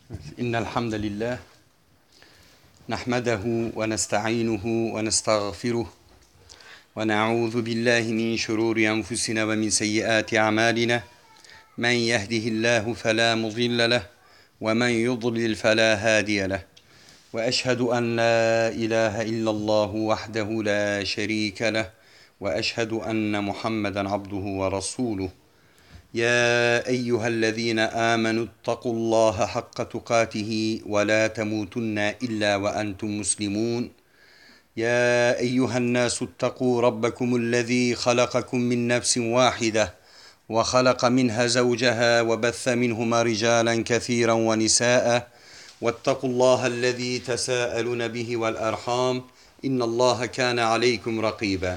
İnnel hamdelellah nahmedehu ve nestainuhu ve nestağfiruh ve na'udzu billahi min şururi enfusina ve min seyyiati a'malina. Men yehdihillahu fela mudille leh ve men yudlil fela hadiye leh. Ve eşhedü en la ilahe illallah vahdehu la şerike leh ve eşhedü enne Muhammeden abduhu ve resuluh. يا أيها الذين آمنوا اتقوا الله حق تقاته ولا تموتن إلا وأنتم مسلمون يا أيها الناس اتقوا ربكم الذي خلقكم من نفس واحدة وخلق منها زوجها وبث منهما رجالا كثيرا ونساء واتقوا الله الذي تساءلون به والأرحام إن الله كان عليكم رقيبا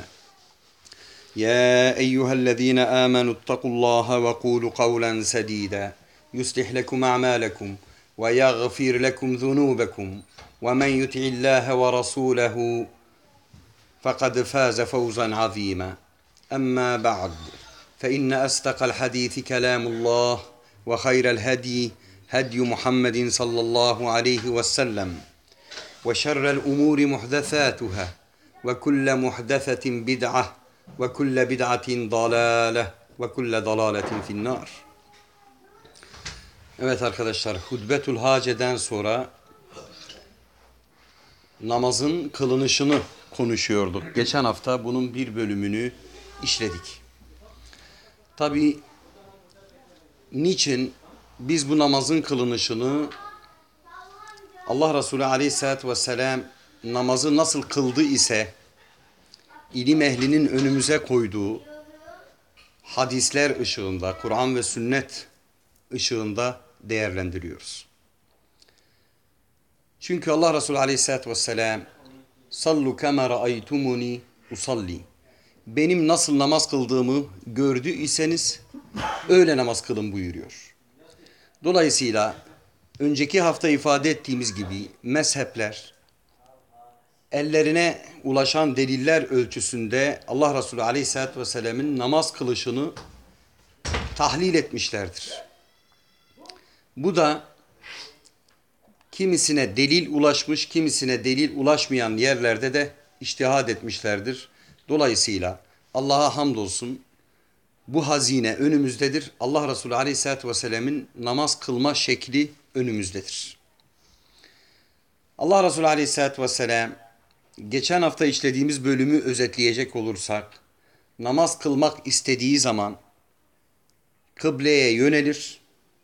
يا أيها الذين آمنوا اتقوا الله وقولوا قولا سديدا يصلح لكم أعمالكم ويغفر لكم ذنوبكم ومن يطع الله ورسوله فقد فاز فوزا عظيما أما بعد فإن أصدق الحديث كلام الله وخير الهدي هدي محمد صلى الله عليه وسلم وشر الأمور محدثاتها وكل محدثة بدعة ve kulle bid'atin dalale ve kulle dalaletin finnar. Evet arkadaşlar, Hutbetül Hace'den sonra namazın kılınışını konuşuyorduk. Geçen hafta bunun bir bölümünü işledik. Tabi niçin biz bu namazın kılınışını Allah Resulü Aleyhisselatü Vesselam namazı nasıl kıldı ise İlim ehlinin önümüze koyduğu hadisler ışığında, Kur'an ve sünnet ışığında değerlendiriyoruz. Çünkü Allah Resulü Aleyhisselatü Vesselam sallu kema ra'aytumuni usalli, benim nasıl namaz kıldığımı gördüyseniz öyle namaz kılın buyuruyor. Dolayısıyla önceki hafta ifade ettiğimiz gibi mezhepler ellerine ulaşan deliller ölçüsünde Allah Resulü Aleyhisselatü Vesselam'ın namaz kılışını tahlil etmişlerdir. Bu da kimisine delil ulaşmış, kimisine delil ulaşmayan yerlerde de içtihad etmişlerdir. Dolayısıyla Allah'a hamdolsun bu hazine önümüzdedir. Allah Resulü Aleyhisselatü Vesselam'ın namaz kılma şekli önümüzdedir. Allah Resulü Aleyhisselatü Vesselam geçen hafta işlediğimiz bölümü özetleyecek olursak, namaz kılmak istediği zaman kıbleye yönelir.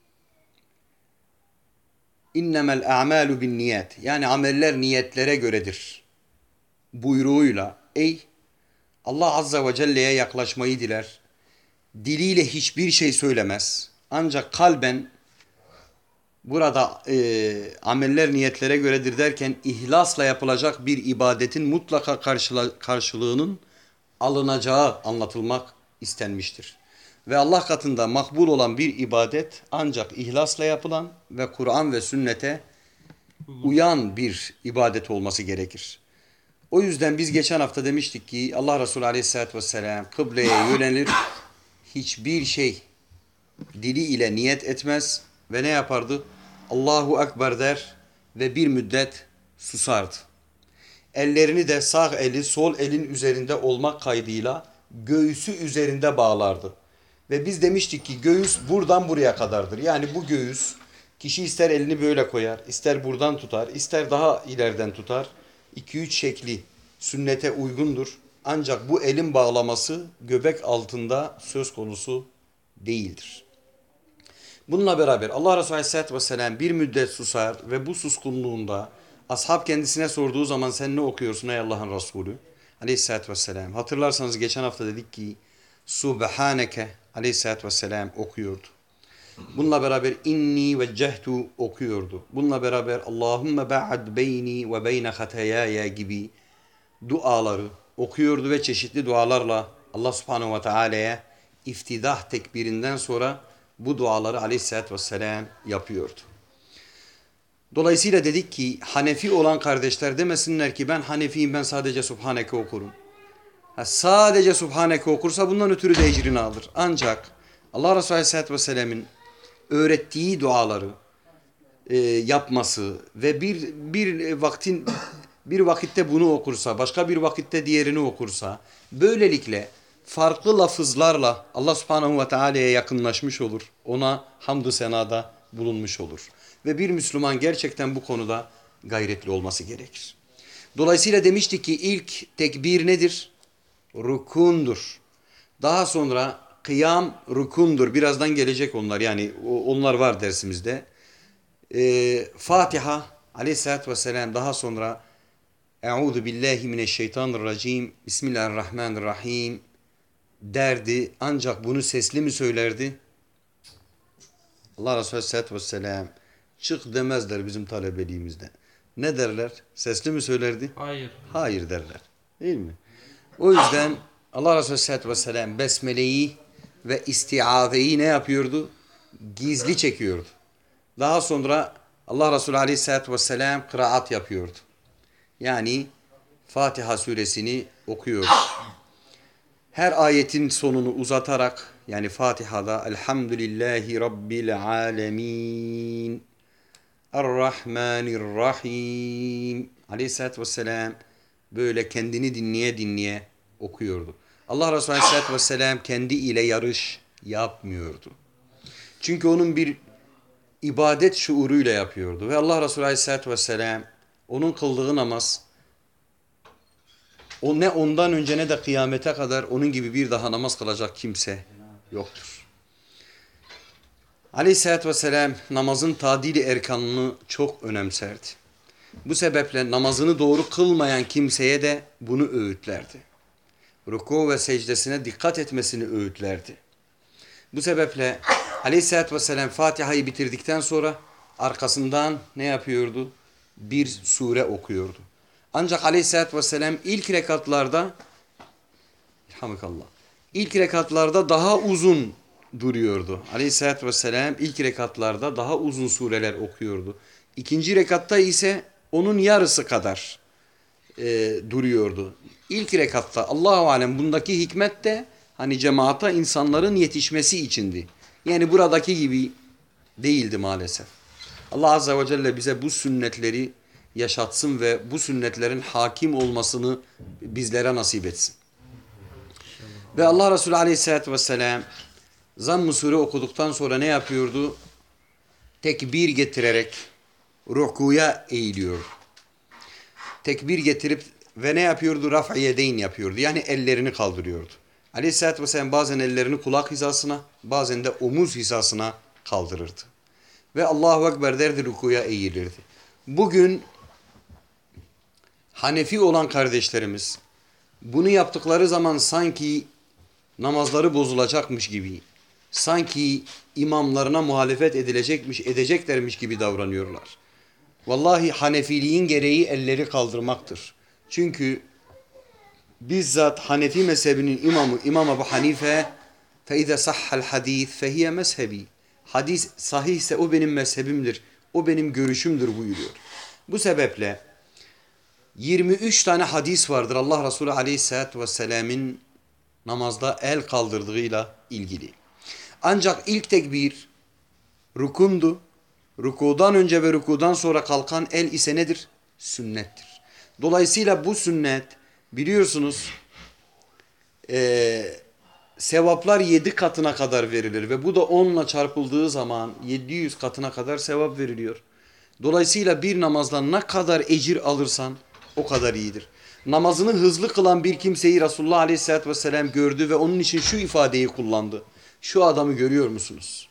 İnnemel a'malu bin niyet, yani ameller niyetlere göredir buyruğuyla, Allah Azze ve Celle'ye yaklaşmayı diler. Diliyle hiçbir şey söylemez. Ancak kalben burada ameller niyetlere göredir derken ihlasla yapılacak bir ibadetin mutlaka karşılığının alınacağı anlatılmak istenmiştir. Ve Allah katında makbul olan bir ibadet ancak ihlasla yapılan ve Kur'an ve sünnete uyan bir ibadet olması gerekir. O yüzden biz geçen hafta demiştik ki Allah Resulü Aleyhisselatü Vesselam kıbleye yönelir, hiçbir şey dili ile niyet etmez ve ne yapardı? Allahu Ekber der ve bir müddet susardı. Ellerini de sağ eli sol elin üzerinde olmak kaydıyla göğüsü üzerinde bağlardı. Ve biz demiştik ki göğüs buradan buraya kadardır. Yani bu göğüs kişi ister elini böyle koyar, ister buradan tutar, ister daha ileriden tutar. 2-3 şekli sünnete uygundur. Ancak bu elin bağlaması göbek altında söz konusu değildir. Bununla beraber Allah Resulü Aleyhisselatü Vesselam bir müddet susar ve bu suskunluğunda ashab kendisine sorduğu zaman sen ne okuyorsun ey Allah'ın Resulü Aleyhisselatü Vesselam? Hatırlarsanız geçen hafta dedik ki Subhaneke Aleyhisselatü Vesselam okuyordu. Bununla beraber inni veccehtu okuyordu. Bununla beraber Allahümme ba'ad beyni ve beyne hatayaya gibi duaları okuyordu ve çeşitli dualarla Allah Subhanahu ve Teala'ya iftidah tekbirinden sonra bu duaları Aleyhisselatü Vesselam yapıyordu. Dolayısıyla dedik ki Hanefi olan kardeşler demesinler ki ben Hanefiyim, ben sadece Subhaneke okurum. Sadece Subhaneke okursa bundan ötürü de ecrini alır. Ancak Allah Resulü Aleyhisselatü Vesselam'ın öğrettiği duaları yapması ve bir vakitte bunu okursa, başka bir vakitte diğerini okursa, böylelikle farklı lafızlarla Allah Subhanahu ve Teala'ya yakınlaşmış olur. Ona hamdü senada bulunmuş olur. Ve bir Müslüman gerçekten bu konuda gayretli olması gerekir. Dolayısıyla demiştik ki ilk tekbir nedir? Rukundur. Daha sonra kıyam rukundur. Birazdan gelecek onlar. Yani onlar var dersimizde. Fatiha aleyhissalatü vesselam daha sonra Euzu billahi mineşşeytanirracim Bismillahirrahmanirrahim derdi. Ancak bunu sesli mi söylerdi? Allah Resulü aleyhissalatü vesselam çık demezler bizim talebeliğimizde. Ne derler? Sesli mi söylerdi? Hayır. Hayır derler. Değil mi? O yüzden Allah Resulü aleyhissalatü vesselam besmeleyi ve istiazeyi ne yapıyordu? Gizli çekiyordu. Daha sonra Allah Resulü aleyhissalatü vesselam kıraat yapıyordu. Yani Fatiha suresini okuyordu. Her ayetin sonunu uzatarak yani Fatiha'da Elhamdülillahi Rabbil Alemin Errahmanirrahim aleyhissalatü vesselam böyle kendini dinleye dinleye okuyordu. Allah Resulü aleyhissalatü vesselam kendi ile yarış yapmıyordu. Çünkü onun bir ibadet şuuruyla yapıyordu. Ve Allah Resulü aleyhissalatü vesselam onun kıldığı namaz ne ondan önce ne de kıyamete kadar onun gibi bir daha namaz kılacak kimse yoktur. Aleyhissalatü vesselam namazın tadili erkanını çok önemserdi. Bu sebeple namazını doğru kılmayan kimseye de bunu öğütlerdi. Ruku ve secdesine dikkat etmesini öğütlerdi. Bu sebeple Aleyhisselatü Vesselam Fatiha'yı bitirdikten sonra arkasından ne yapıyordu? Bir sure okuyordu. Ancak Aleyhisselatü Vesselam ilk rekatlarda daha uzun duruyordu. Aleyhisselatü Vesselam ilk rekatlarda daha uzun sureler okuyordu. İkinci rekatta ise onun yarısı kadar duruyordu. İlk rekatta Allahu alem bundaki hikmet de hani cemaata insanların yetişmesi içindi. Yani buradaki gibi değildi maalesef. Allah Azze ve Celle bize bu sünnetleri yaşatsın ve bu sünnetlerin hakim olmasını bizlere nasip etsin. Ve Allah Resulü Aleyhisselatü Vesselam Zamm-ı Sure okuduktan sonra ne yapıyordu? Tekbir getirerek rukuya eğiliyordu. Tekbir getirip ve ne yapıyordu? Raf'i yedeyn yapıyordu. Yani ellerini kaldırıyordu. Aleyhisselatü Vesselam bazen ellerini kulak hizasına, bazen de omuz hizasına kaldırırdı. Ve Allahu Ekber derdi, rukuya eğilirdi. Bugün Hanefi olan kardeşlerimiz bunu yaptıkları zaman sanki namazları bozulacakmış gibi, sanki imamlarına muhalefet edeceklermiş gibi davranıyorlar. Vallahi Hanefiliğin gereği elleri kaldırmaktır. Çünkü bizzat Hanefi mezhebinin imamı İmam Ebu Hanife فَاِذَا صَحَّ الْحَد۪يث فَهِيَ مَذْهَب۪ي Hadis sahihse o benim mezhebimdir, o benim görüşümdür buyuruyor. Bu sebeple 23 tane hadis vardır Allah Resulü Aleyhisselatü Vesselam'ın namazda el kaldırdığıyla ilgili. Ancak ilk tekbir rukundu. Rukudan önce ve rukudan sonra kalkan el ise nedir? Sünnettir. Dolayısıyla bu sünnet biliyorsunuz sevaplar 7 katına kadar verilir ve bu da 10 ile çarpıldığı zaman 700 katına kadar sevap veriliyor. Dolayısıyla bir namazdan ne kadar ecir alırsan o kadar iyidir. Namazını hızlı kılan bir kimseyi Resulullah Aleyhisselatü Vesselam gördü ve onun için şu ifadeyi kullandı. Şu adamı görüyor musunuz?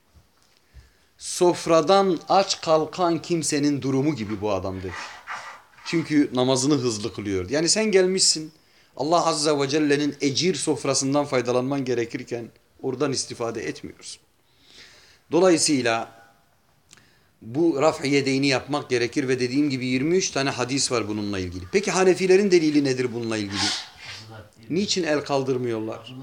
Sofradan aç kalkan kimsenin durumu gibi bu adam dedi. Çünkü namazını hızlı kılıyor. Yani sen gelmişsin Allah Azze ve Celle'nin ecir sofrasından faydalanman gerekirken oradan istifade etmiyorsun. Dolayısıyla bu raf-i yedeyni yapmak gerekir ve dediğim gibi 23 tane hadis var bununla ilgili. Peki Hanefilerin delili nedir bununla ilgili? Niçin el kaldırmıyorlar?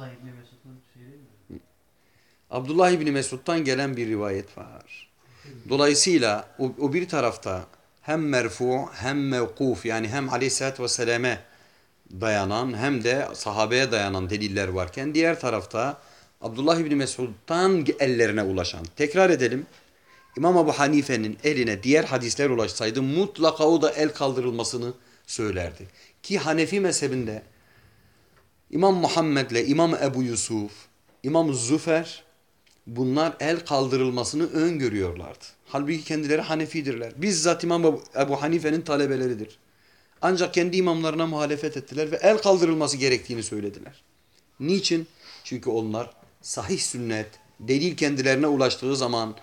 Abdullah İbni Mesud'dan gelen bir rivayet var. Dolayısıyla o bir tarafta hem merfu hem mevkuf yani hem Aleyhisselatü Vesselam'e dayanan hem de sahabeye dayanan deliller varken diğer tarafta Abdullah İbni Mesud'dan ellerine ulaşan. Tekrar edelim. İmam Ebu Hanife'nin eline diğer hadisler ulaşsaydı mutlaka o da el kaldırılmasını söylerdi. Ki Hanefi mezhebinde İmam Muhammed'le İmam Ebu Yusuf, İmam Züfer bunlar el kaldırılmasını öngörüyorlardı. Halbuki kendileri Hanefidirler. Bizzat İmam Ebu Hanife'nin talebeleridir. Ancak kendi imamlarına muhalefet ettiler ve el kaldırılması gerektiğini söylediler. Niçin? Çünkü onlar sahih sünnet, delil kendilerine ulaştığı zaman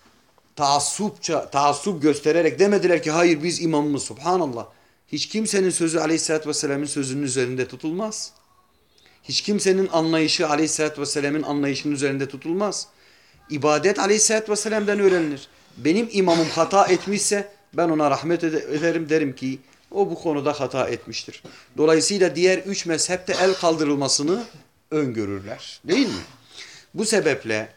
taassup göstererek demediler ki hayır biz imamımız, subhanallah. Hiç kimsenin sözü aleyhissalatü vesselam'ın sözünün üzerinde tutulmaz. Hiç kimsenin anlayışı aleyhissalatü vesselam'ın anlayışının üzerinde tutulmaz. İbadet aleyhissalatü vesselam'dan öğrenilir. Benim imamım hata etmişse ben ona rahmet ederim, derim ki o bu konuda hata etmiştir. Dolayısıyla diğer üç mezhepte el kaldırılmasını öngörürler. Değil mi? Bu sebeple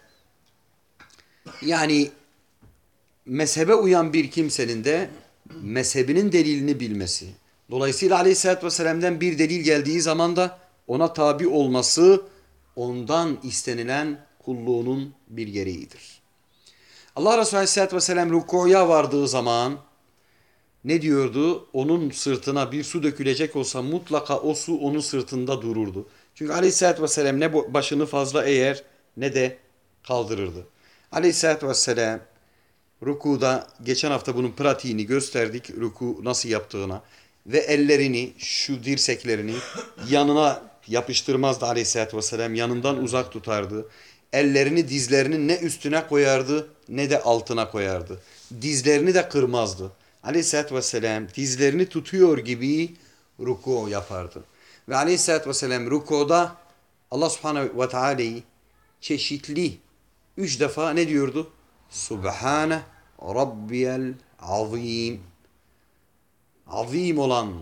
yani mezhebe uyan bir kimsenin de mezhebinin delilini bilmesi. Dolayısıyla aleyhissalatü vesselam'dan bir delil geldiği zaman da ona tabi olması ondan istenilen kulluğunun bir gereğidir. Allah Resulü aleyhissalatü vesselam rükuya vardığı zaman ne diyordu? Onun sırtına bir su dökülecek olsa mutlaka o su onun sırtında dururdu. Çünkü aleyhissalatü vesselam ne başını fazla eğer ne de kaldırırdı. Aleyhissalatü vesselam rükuda geçen hafta bunun pratiğini gösterdik. Rüku nasıl yaptığına ve ellerini şu dirseklerini yanına yapıştırmazdı aleyhissalatü vesselam. Yanından uzak tutardı. Ellerini dizlerinin ne üstüne koyardı ne de altına koyardı. Dizlerini de kırmazdı. Aleyhissalatü vesselam dizlerini tutuyor gibi ruku yapardı. Ve aleyhissalatü vesselam rukuda Allah subhanehu ve teala'yı çeşitli 3 defa ne diyordu? Subhane Rabbiyel azim. Azim olan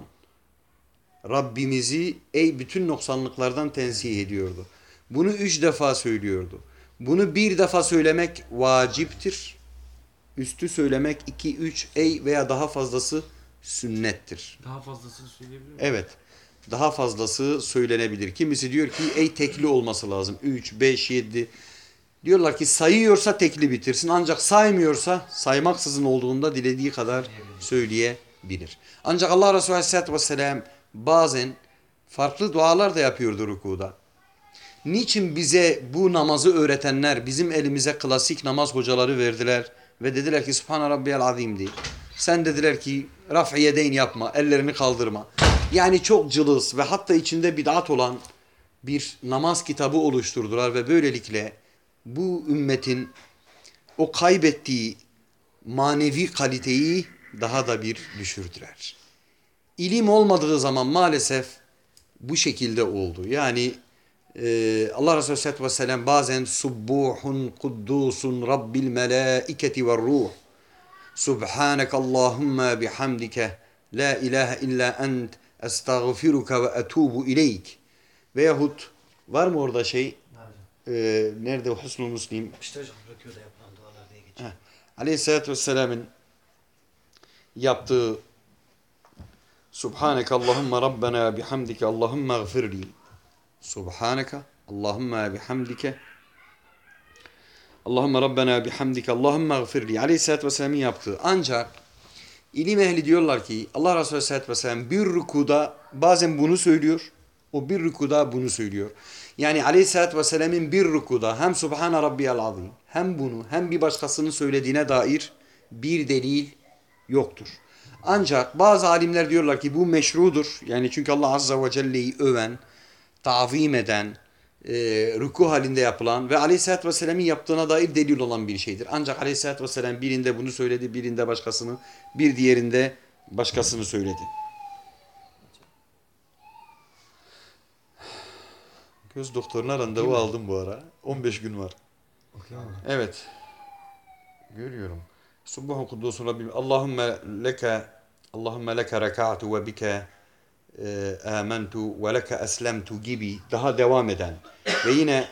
Rabbimizi bütün noksanlıklardan tenzih ediyordu. Bunu 3 defa söylüyordu. Bunu bir defa söylemek vaciptir. Üstü söylemek 2, 3 veya daha fazlası sünnettir. Daha fazlasını söyleyebilir miyim? Evet. Daha fazlası söylenebilir. Kimisi diyor ki tekli olması lazım. 3, 5, 7. Diyorlar ki sayıyorsa tekli bitirsin. Ancak saymıyorsa saymaksızın olduğunda dilediği kadar söyleyebilir. Ancak Allah Resulü Aleyhisselatü Vesselam bazen farklı dualar da yapıyordu rükuda. Niçin bize bu namazı öğretenler bizim elimize klasik namaz hocaları verdiler ve dediler ki Subhane Rabbiyel Azim değil. Sen dediler ki raf-i yedeyn yapma, ellerini kaldırma. Yani çok cılız ve hatta içinde bid'at olan bir namaz kitabı oluşturdular ve böylelikle bu ümmetin o kaybettiği manevi kaliteyi daha da bir düşürdüler. İlim olmadığı zaman maalesef bu şekilde oldu. Yani Allah Resulü Aleyhisselatü Vesselam bazen Subbuhun Kuddusun Rabbil Melaiketi ve Ruh Subhaneke Allahümme bihamdike La ilahe illa ent estağfiruka ve etubu ileyk veyahut var mı orada şey? Nerede o Husnul Müslim? İşte hocam rükûda yapılan dualar diye geçiyor. Aleyhisselatü Vesselam'ın yaptığı Subhaneke Allahümme Rabbena bihamdike Allahümme gfirli Subhaneke Allahümme bihamdike Allahümme Rabbena bihamdike Allahümme gfirli Aleyhisselatü Vesselam'ın yaptığı. Ancak ilim ehli diyorlar ki Allah Resulü Aleyhisselatü Vesselam bir rükuda bazen bunu söylüyor. O bir rükuda bunu söylüyor. Yani Aleyhisselatü Vesselam'ın bir rükuda hem Subhane Rabbiyal Azim hem bunu hem bir başkasının söylediğine dair bir delil yoktur. Ancak bazı alimler diyorlar ki bu meşrudur. Yani çünkü Allah Azze ve Celle'yi öven, tazim eden, ruku halinde yapılan ve Aleyhisselatü Vesselam'ın yaptığına dair delil olan bir şeydir. Ancak Aleyhisselatü Vesselam birinde bunu söyledi, birinde başkasını, bir diğerinde başkasını söyledi. Göz doktoruna randevu aldım bu ara. 15 gün var. Evet. Görüyorum. Subbuhu kuddusun Rabbim. Allahümme leke reka'tu ve bike amentu ve leke eslemtu gibi daha devam eden ve yine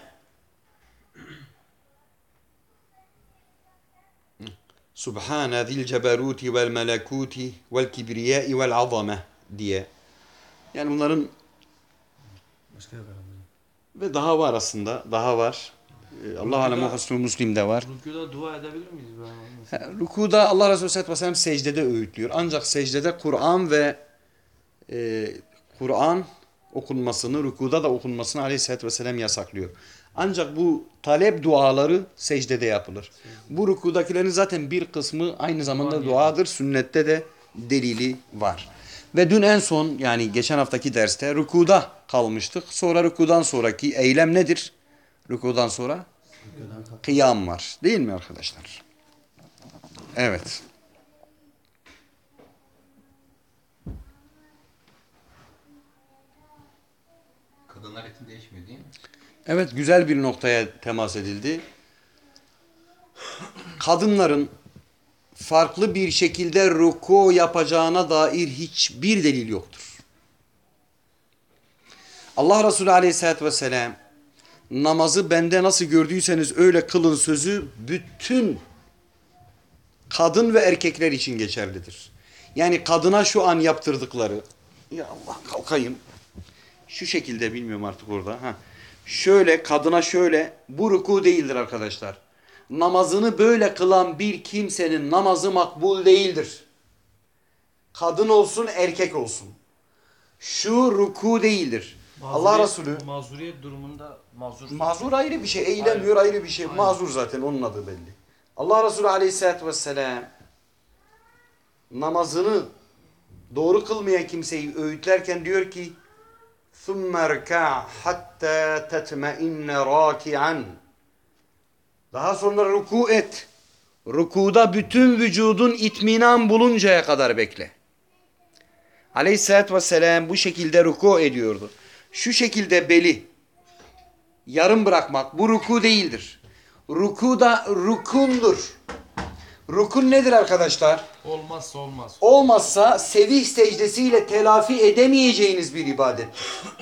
Subhane zil ceberuti vel melekuti vel kibriyai vel azame diye. Yani bunların Başka yok herhalde. ve daha var aslında. Daha var. Allah alem o Husnü Müslim'de var. Rükuda dua edebilir miyiz İbrahim? Rükuda Allah Resulü sallallahu aleyhi ve sellem secdede öğütlüyor. Ancak secdede Kur'an ve Kur'an okunmasını, rükuda da okunmasını aleyhissalatü vesselam yasaklıyor. Ancak bu talep duaları secdede yapılır. Bu rükudakilerin zaten bir kısmı aynı zamanda duadır. Sünnette de delili var. Ve dün en son yani geçen haftaki derste rükuda kalmıştık. Sonra rükudan sonraki eylem nedir? Rükudan sonra kıyam var. Değil mi arkadaşlar? Evet. Kadınlar için değişmiyor değil mi? Evet, güzel bir noktaya temas edildi. Kadınların farklı bir şekilde ruku yapacağına dair hiçbir delil yoktur. Allah Resulü Aleyhisselatü Vesselam namazı bende nasıl gördüyseniz öyle kılın sözü bütün kadın ve erkekler için geçerlidir. Yani kadına şu an yaptırdıkları, ya Allah kalkayım, şu şekilde bilmiyorum artık orada. Şöyle kadına şöyle, bu ruku değildir arkadaşlar. Namazını böyle kılan bir kimsenin namazı makbul değildir. Kadın olsun erkek olsun. Şu ruku değildir. Allah Resulü Mazuriyet durumunda mazur. mazur ayrı bir şey, eğlemiyor ayrı bir şey. Aynen. Mazur zaten onun adı belli. Allah Resulü Aleyhisselatü Vesselam namazını doğru kılmayan kimseyi öğütlerken diyor ki ثُمَّ ارْكَعْ حَتَّى تَتْمَئِنَّ رَاكِعًا. Daha sonra ruku et. Rukuda bütün vücudun itminan buluncaya kadar bekle. Aleyhisselatü Vesselam bu şekilde ruku ediyordu. Şu şekilde beli yarım bırakmak bu ruku değildir. Ruku da rukundur. Rukun nedir arkadaşlar? Olmazsa olmaz. Olmazsa sevih secdesiyle telafi edemeyeceğiniz bir ibadettir.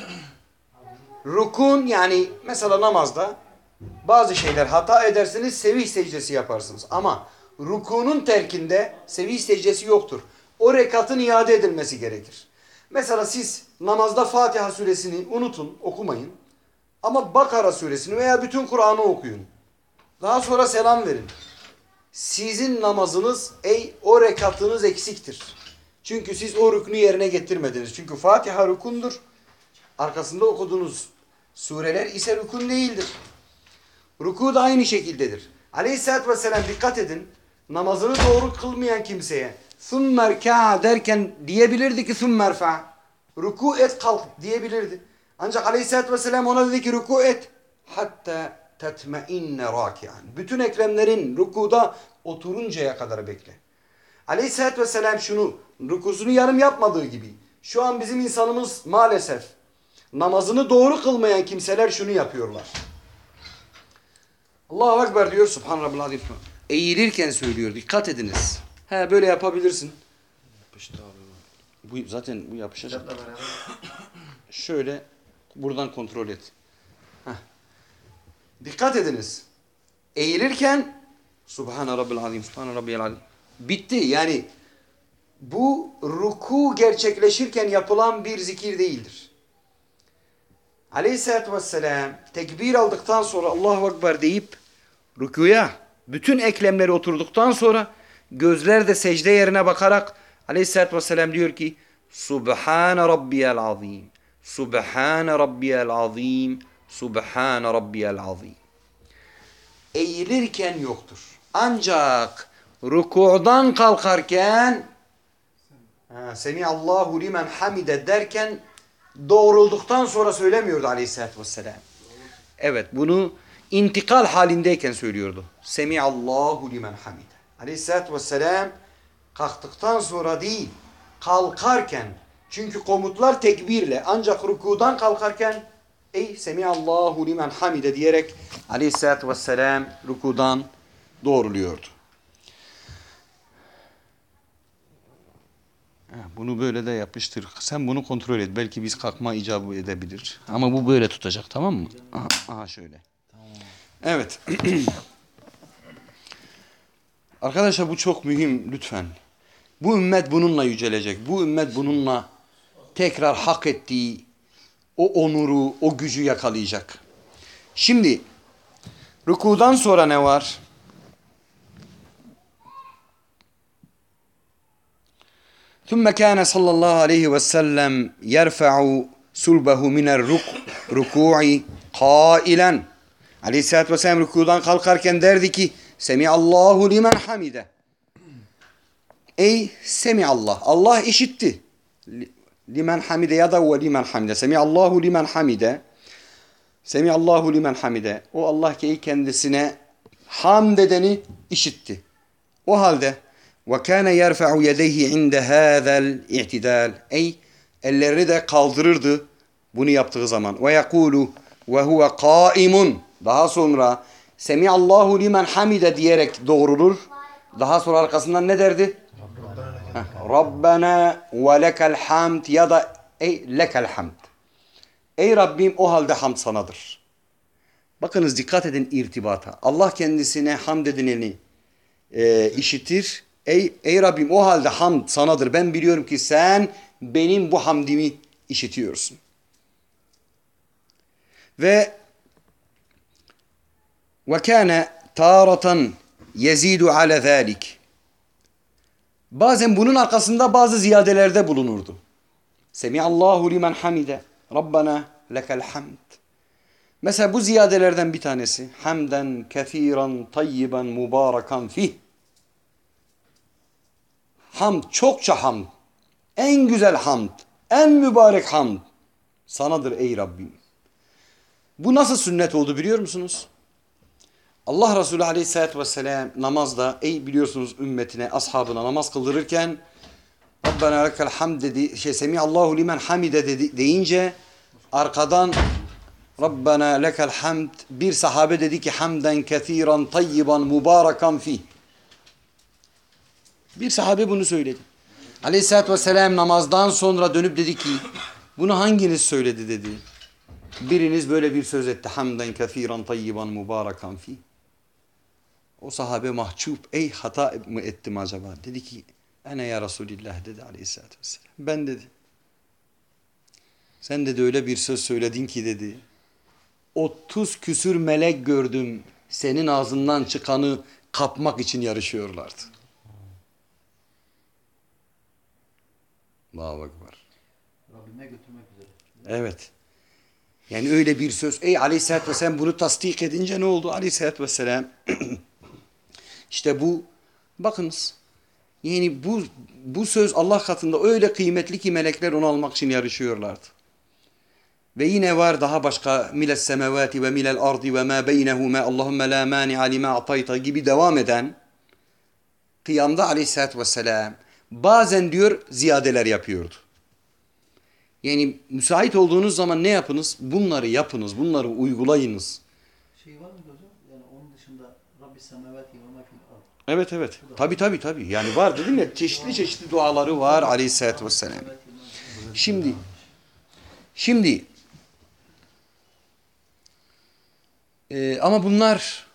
Rukun yani mesela namazda bazı şeyler hata edersiniz, sevih secdesi yaparsınız. Ama rukunun terkinde sevih secdesi yoktur. O rekatın iade edilmesi gerekir. Mesela siz namazda Fatiha suresini unutun, okumayın. Ama Bakara suresini veya bütün Kur'an'ı okuyun. Daha sonra selam verin. Sizin namazınız, o rekatınız eksiktir. Çünkü siz o rüknü yerine getirmediniz. Çünkü Fatiha rükundur. Arkasında okuduğunuz sureler ise rükun değildir. Ruku da aynı şekildedir. Aleyhisselatü Vesselam dikkat edin. Namazını doğru kılmayan kimseye ثُمَّ ارْكَعَ derken diyebilirdi ki ثُمَّ ارْفَعَ. Ruku et kalk diyebilirdi. Ancak Aleyhisselatü Vesselam ona dedi ki ruku et. Hatta tetmeinne raki'an. Bütün eklemlerin rukuda oturuncaya kadar bekle. Aleyhisselatü Vesselam şunu rukusunu yarım yapmadığı gibi şu an bizim insanımız maalesef namazını doğru kılmayan kimseler şunu yapıyorlar. Allahu Ekber diyor. Subhan Rabbil Azim. Eğilirken söylüyor. Dikkat ediniz. Böyle yapabilirsin. Yapıştı abi. Bu zaten bu yapışacak. Şöyle buradan kontrol et. Dikkat ediniz. Eğilirken Subhan Rabbil Azim. Subhan Rabbiyal Azim. Bitti. Yani bu ruku gerçekleşirken yapılan bir zikir değildir. Aleyhisselatü Vesselam tekbir aldıktan sonra Allahu Ekber deyip rükuya bütün eklemleri oturduktan sonra gözler de secde yerine bakarak Aleyhisselatü Vesselam diyor ki Subhane Rabbiyel Azim. Subhane Rabbiyel Azim. Subhane Rabbiyel Azim. Eğilirken yoktur. Ancak rükudan kalkarken Semiallahu limen hamide derken doğrulduktan sonra söylemiyordu Aleyhisselatü Vesselam. Evet, bunu intikal halindeyken söylüyordu. Semiallahu limen hamide. Aleyhisselatü Vesselam kalktıktan sonra değil, kalkarken. Çünkü komutlar tekbirle. Ancak rükudan kalkarken Semiallahu limen hamide diyerek Aleyhisselatü Vesselam rükudan doğruluyordu. Bunu böyle de yapıştır. Sen bunu kontrol et. Belki biz kalkma icabı edebilir. Ama bu böyle tutacak, tamam mı? Aha şöyle. Tamam. Evet. Arkadaşlar bu çok mühim lütfen. Bu ümmet bununla yücelecek. Bu ümmet bununla tekrar hak ettiği o onuru, o gücü yakalayacak. Şimdi Rükudan sonra ne var? ثُمَّ كَانَ صَلَّى اللّٰهُ عَلَيْهِ وَسَلَّمْ يَرْفَعُ سُلْبَهُ مِنَ الرُّكُوعِ قَائِلًا. Aleyhisselatü Vesselam rükudan kalkarken derdi ki Semiallahu limen hamide. Ey Semiallah. Allah işitti. Limen hamide ya da ve limen hamide. Semiallahu limen hamide. Semiallahu limen hamide. O Allah ki kendisine hamd edeni işitti. O halde ve kana yerfa'u yedeyhi inde hâzel i'tidal. Ey ellerini de kaldırırdı bunu yaptığı zaman. Ve yekulu ve huve kaimun. Daha sonra Semiallahu limen hamide diyerek doğrulur. Daha sonra arkasından ne derdi? Rabbena ve lekel hamd ya da ey lekel hamd. Ey Rabbim o halde hamd sanadır. Bakınız dikkat edin irtibata. Allah kendisine hamd edileni işitir. Ey Rabbim o halde hamd sanadır. Ben biliyorum ki sen benim bu hamdimi işitiyorsun. Ve kâne târatan yezidu ala zâlik. Bazen bunun arkasında bazı ziyadelerde bulunurdu. Semiallahu limen hamide. Rabbena lekel hamd. Mesela bu ziyadelerden bir tanesi. Hamden kethiren tayyiben mübarekan fih. Hamd, çokça hamd. En güzel hamd. En mübarek hamd. Sanadır ey Rabbim. Bu nasıl sünnet oldu biliyor musunuz? Allah Resulü Aleyhisselatü Vesselam namazda biliyorsunuz ümmetine, ashabına namaz kıldırırken Rabbena lekel hamd dedi, Semiallahu limen hamide dedi, deyince arkadan Rabbena lekel hamd bir sahabe dedi ki hamden kethiren tayyiban mübarekan fih. Bir sahabe bunu söyledi. Aleyhisselatü Vesselam namazdan sonra dönüp dedi ki bunu hanginiz söyledi dedi. Biriniz böyle bir söz etti. Hamden kethiren tayyiban mübarekan fih. O sahabe mahcup. Ey hata mı ettim acaba? Dedi ki ene ya Resulillah dedi Aleyhisselatü Vesselam. Ben dedi. Sen dedi öyle bir söz söyledin ki dedi. 30 küsür melek gördüm. Senin ağzından çıkanı kapmak için yarışıyorlardı. Allahu Ekber. Rabbime götürmek üzere. Evet. Yani öyle bir söz. Aleyhisselatü Vesselam bunu tasdik edince ne oldu? Aleyhisselatü Vesselam işte bu bakınız. Yani bu söz Allah katında öyle kıymetli ki melekler onu almak için yarışıyorlardı. Ve yine var daha başka miles semavati ve milel ardi ve ma beynehuma Allahumme la mani'a lima atayta gibi devam eden kıyamda Aleyhisselatü Vesselam bazen diyor ziyadeler yapıyordu. Yani müsait olduğunuz zaman ne yapınız? Bunları yapınız, bunları uygulayınız. Şey var mı hocam? Yani onun dışında Rabbi semavati ve ma fil ard. Evet evet. Tabii. Yani var dedim ya çeşitli duaları var Aleyhisselatü Vesselam. Şimdi ama bunlar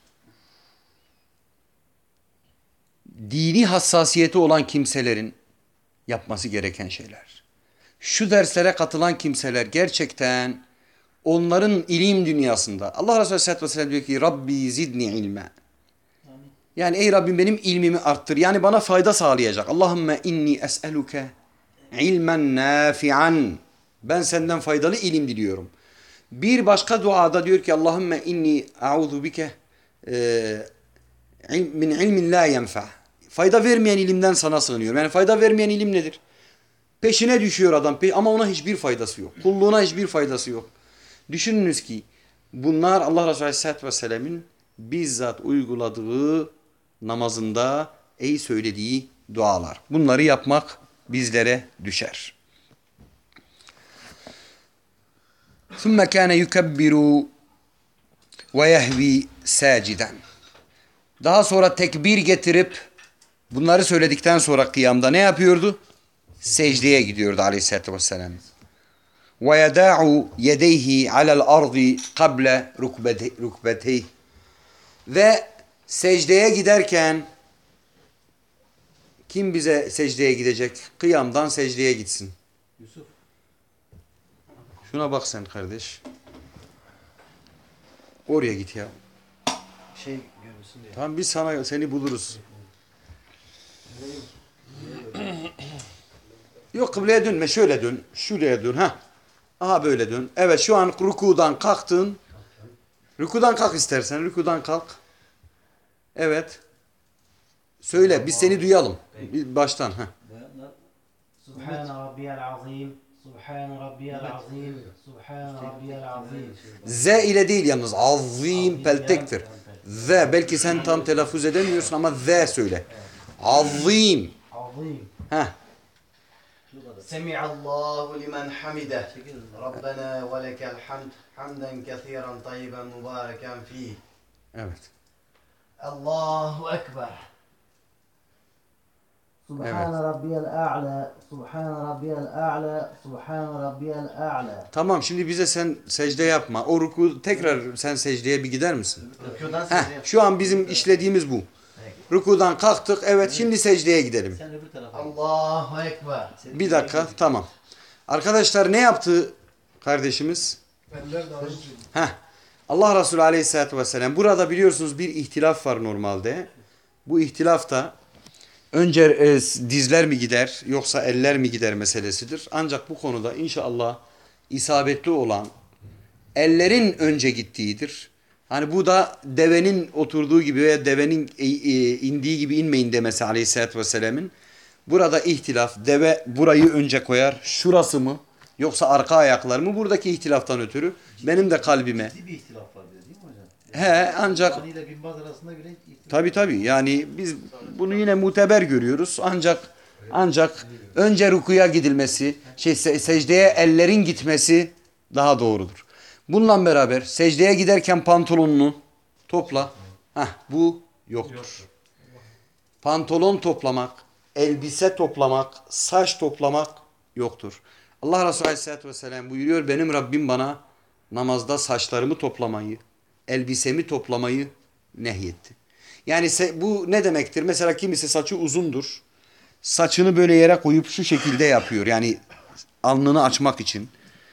dini hassasiyeti olan kimselerin yapması gereken şeyler. Şu derslere katılan kimseler gerçekten onların ilim dünyasında Allah Resulü Aleyhisselatü Vesselam diyor ki Rabbi zidni ilme. Yani ey Rabbim benim ilmimi arttır. Yani bana fayda sağlayacak. Allahümme inni es'eluke ilmen nafi'an. Ben senden faydalı ilim diliyorum. Bir başka duada diyor ki Allahümme inni a'udhu bike min ilmin la yenfa. Fayda vermeyen ilimden sana sığınıyorum. Yani fayda vermeyen ilim nedir? Peşine düşüyor adam ama ona hiçbir faydası yok. Kulluğuna hiçbir faydası yok. Düşününüz ki bunlar Allah Resulü Aleyhisselatü Vesselam'ın bizzat uyguladığı namazında söylediği dualar. Bunları yapmak bizlere düşer. ثُمَّ كَانَ يُكَبِّرُ وَيَهْوِي سَاجِدًا. Daha sonra tekbir getirip bunları söyledikten sonra kıyamda ne yapıyordu? Secdeye gidiyordu Aleyhisselatü Vesselam. وَيَدَاعُ يَدَيْهِ عَلَى الْأَرْضِ قَبْلَ رُكْبَتَيْهِ. Ve secdeye giderken kim bize secdeye gidecek? Kıyamdan secdeye gitsin. Yusuf. Şuna bak sen kardeş. Oraya git ya. şey görünsün diye. Tamam biz seni buluruz. Yok kıbleye dönme şöyle dön. Şuraya dön. Ha. Aha böyle dön. Evet şu an rükudan kalktın. Rükudan kalk istersen. Rükudan kalk. Evet. Söyle biz seni duyalım. Baştan. Ha. Bayanlar سبحان ربي العظيم سبحان ربي العظيم سبحان ربي العظيم Z ile değil yalnız. Azim peltektir. Z. Belki sen tam telaffuz edemiyorsun ama Z söyle. Azim. عظيم Heh. سمع الله لمن حمده ربنا ولك الحمد حمدا كثيرا طيبا مباركا فيه Evet. الله أكبر سبحان ربي الأعلى سبحان ربي الأعلى سبحان ربي الأعلى. Tamam şimdi bize sen secde yapma. O ruku tekrar sen secdeye bir gider misin? Rükudan Heh, secdeye. şu an bizim işlediğimiz bu. Rukudan kalktık. Evet şimdi secdeye gidelim. sen öbür tarafa. الله أكبر Bir dakika tamam. Arkadaşlar ne yaptı kardeşimiz? Heh. Allah Resulü Aleyhisselatü Vesselam. Burada biliyorsunuz bir ihtilaf var normalde. Bu ihtilafta önce dizler mi gider yoksa eller mi gider meselesidir. Ancak bu konuda inşallah isabetli olan ellerin önce gittiğidir. Hani bu da devenin oturduğu gibi veya devenin indiği gibi inmeyin demesi Aleyhisselatü Vesselam'ın. Burada ihtilaf, deve burayı önce koyar, şurası mı yoksa arka ayaklar mı? Buradaki ihtilaftan ötürü benim de kalbime. Ciddi bir ihtilaf var diyor değil mi hocam? He ancak Kur'an ile Bin Baz arasında bile ihtilaf. tabii yani biz bunu yine muteber görüyoruz. Ancak önce rukuya gidilmesi, secdeye ellerin gitmesi daha doğrudur. Bununla beraber secdeye giderken pantolonunu topla. Bu yoktur. Pantolon toplamak, elbise toplamak, saç toplamak yoktur. Allah Resulü Aleyhisselatü Vesselam buyuruyor benim Rabbim bana namazda saçlarımı toplamayı, elbisemi toplamayı nehyetti. Yani bu ne demektir? Mesela kimisi saçı uzundur. Saçını böyle yere koyup şu şekilde yapıyor. Yani alnını açmak için.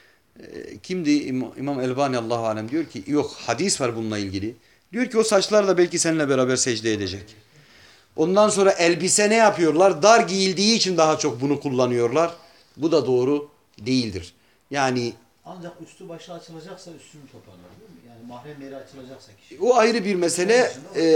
Kimdi? İmam Elbani Allahu alem diyor ki yok hadis var bununla ilgili. Diyor ki o saçlar da belki seninle beraber secde edecek. Ondan sonra elbise ne yapıyorlar? Dar giyildiği için daha çok bunu kullanıyorlar. Bu da doğru değildir. Yani Ancak üstü başı açılacaksa üstünü toparlar değil mi? Yani mahrem yeri açılacaksa kişi. o ayrı bir mesele.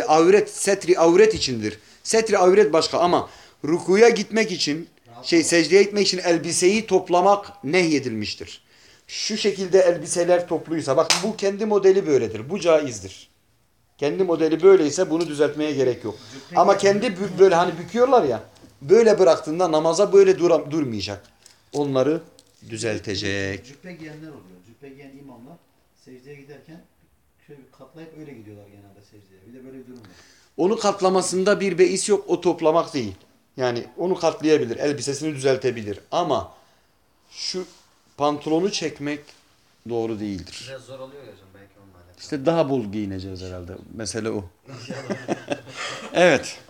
Setri avret içindir. Setri avret başka ama rukuya gitmek için secdeye gitmek için elbiseyi toplamak nehyedilmiştir. Şu şekilde elbiseler topluysa bak bu kendi modeli böyledir. Bu caizdir. Kendi modeli böyleyse bunu düzeltmeye gerek yok. Ama kendi böyle hani büküyorlar ya böyle bıraktığında namaza böyle durmayacak. Onları düzeltecek. Cübbe giyenler oluyor. Cübbe giyen imamlar secdeye giderken şöyle bir katlayıp öyle gidiyorlar genelde secdeye. Bir de böyle bir durum var. Onu katlamasında bir beis yok. O toplamak değil. Yani onu katlayabilir. Elbisesini düzeltebilir. Ama şu pantolonu çekmek doğru değildir. Biraz zor oluyor ya hocam belki onunla alakalı. İşte daha bol giyineceğiz herhalde. Mesele o. Evet.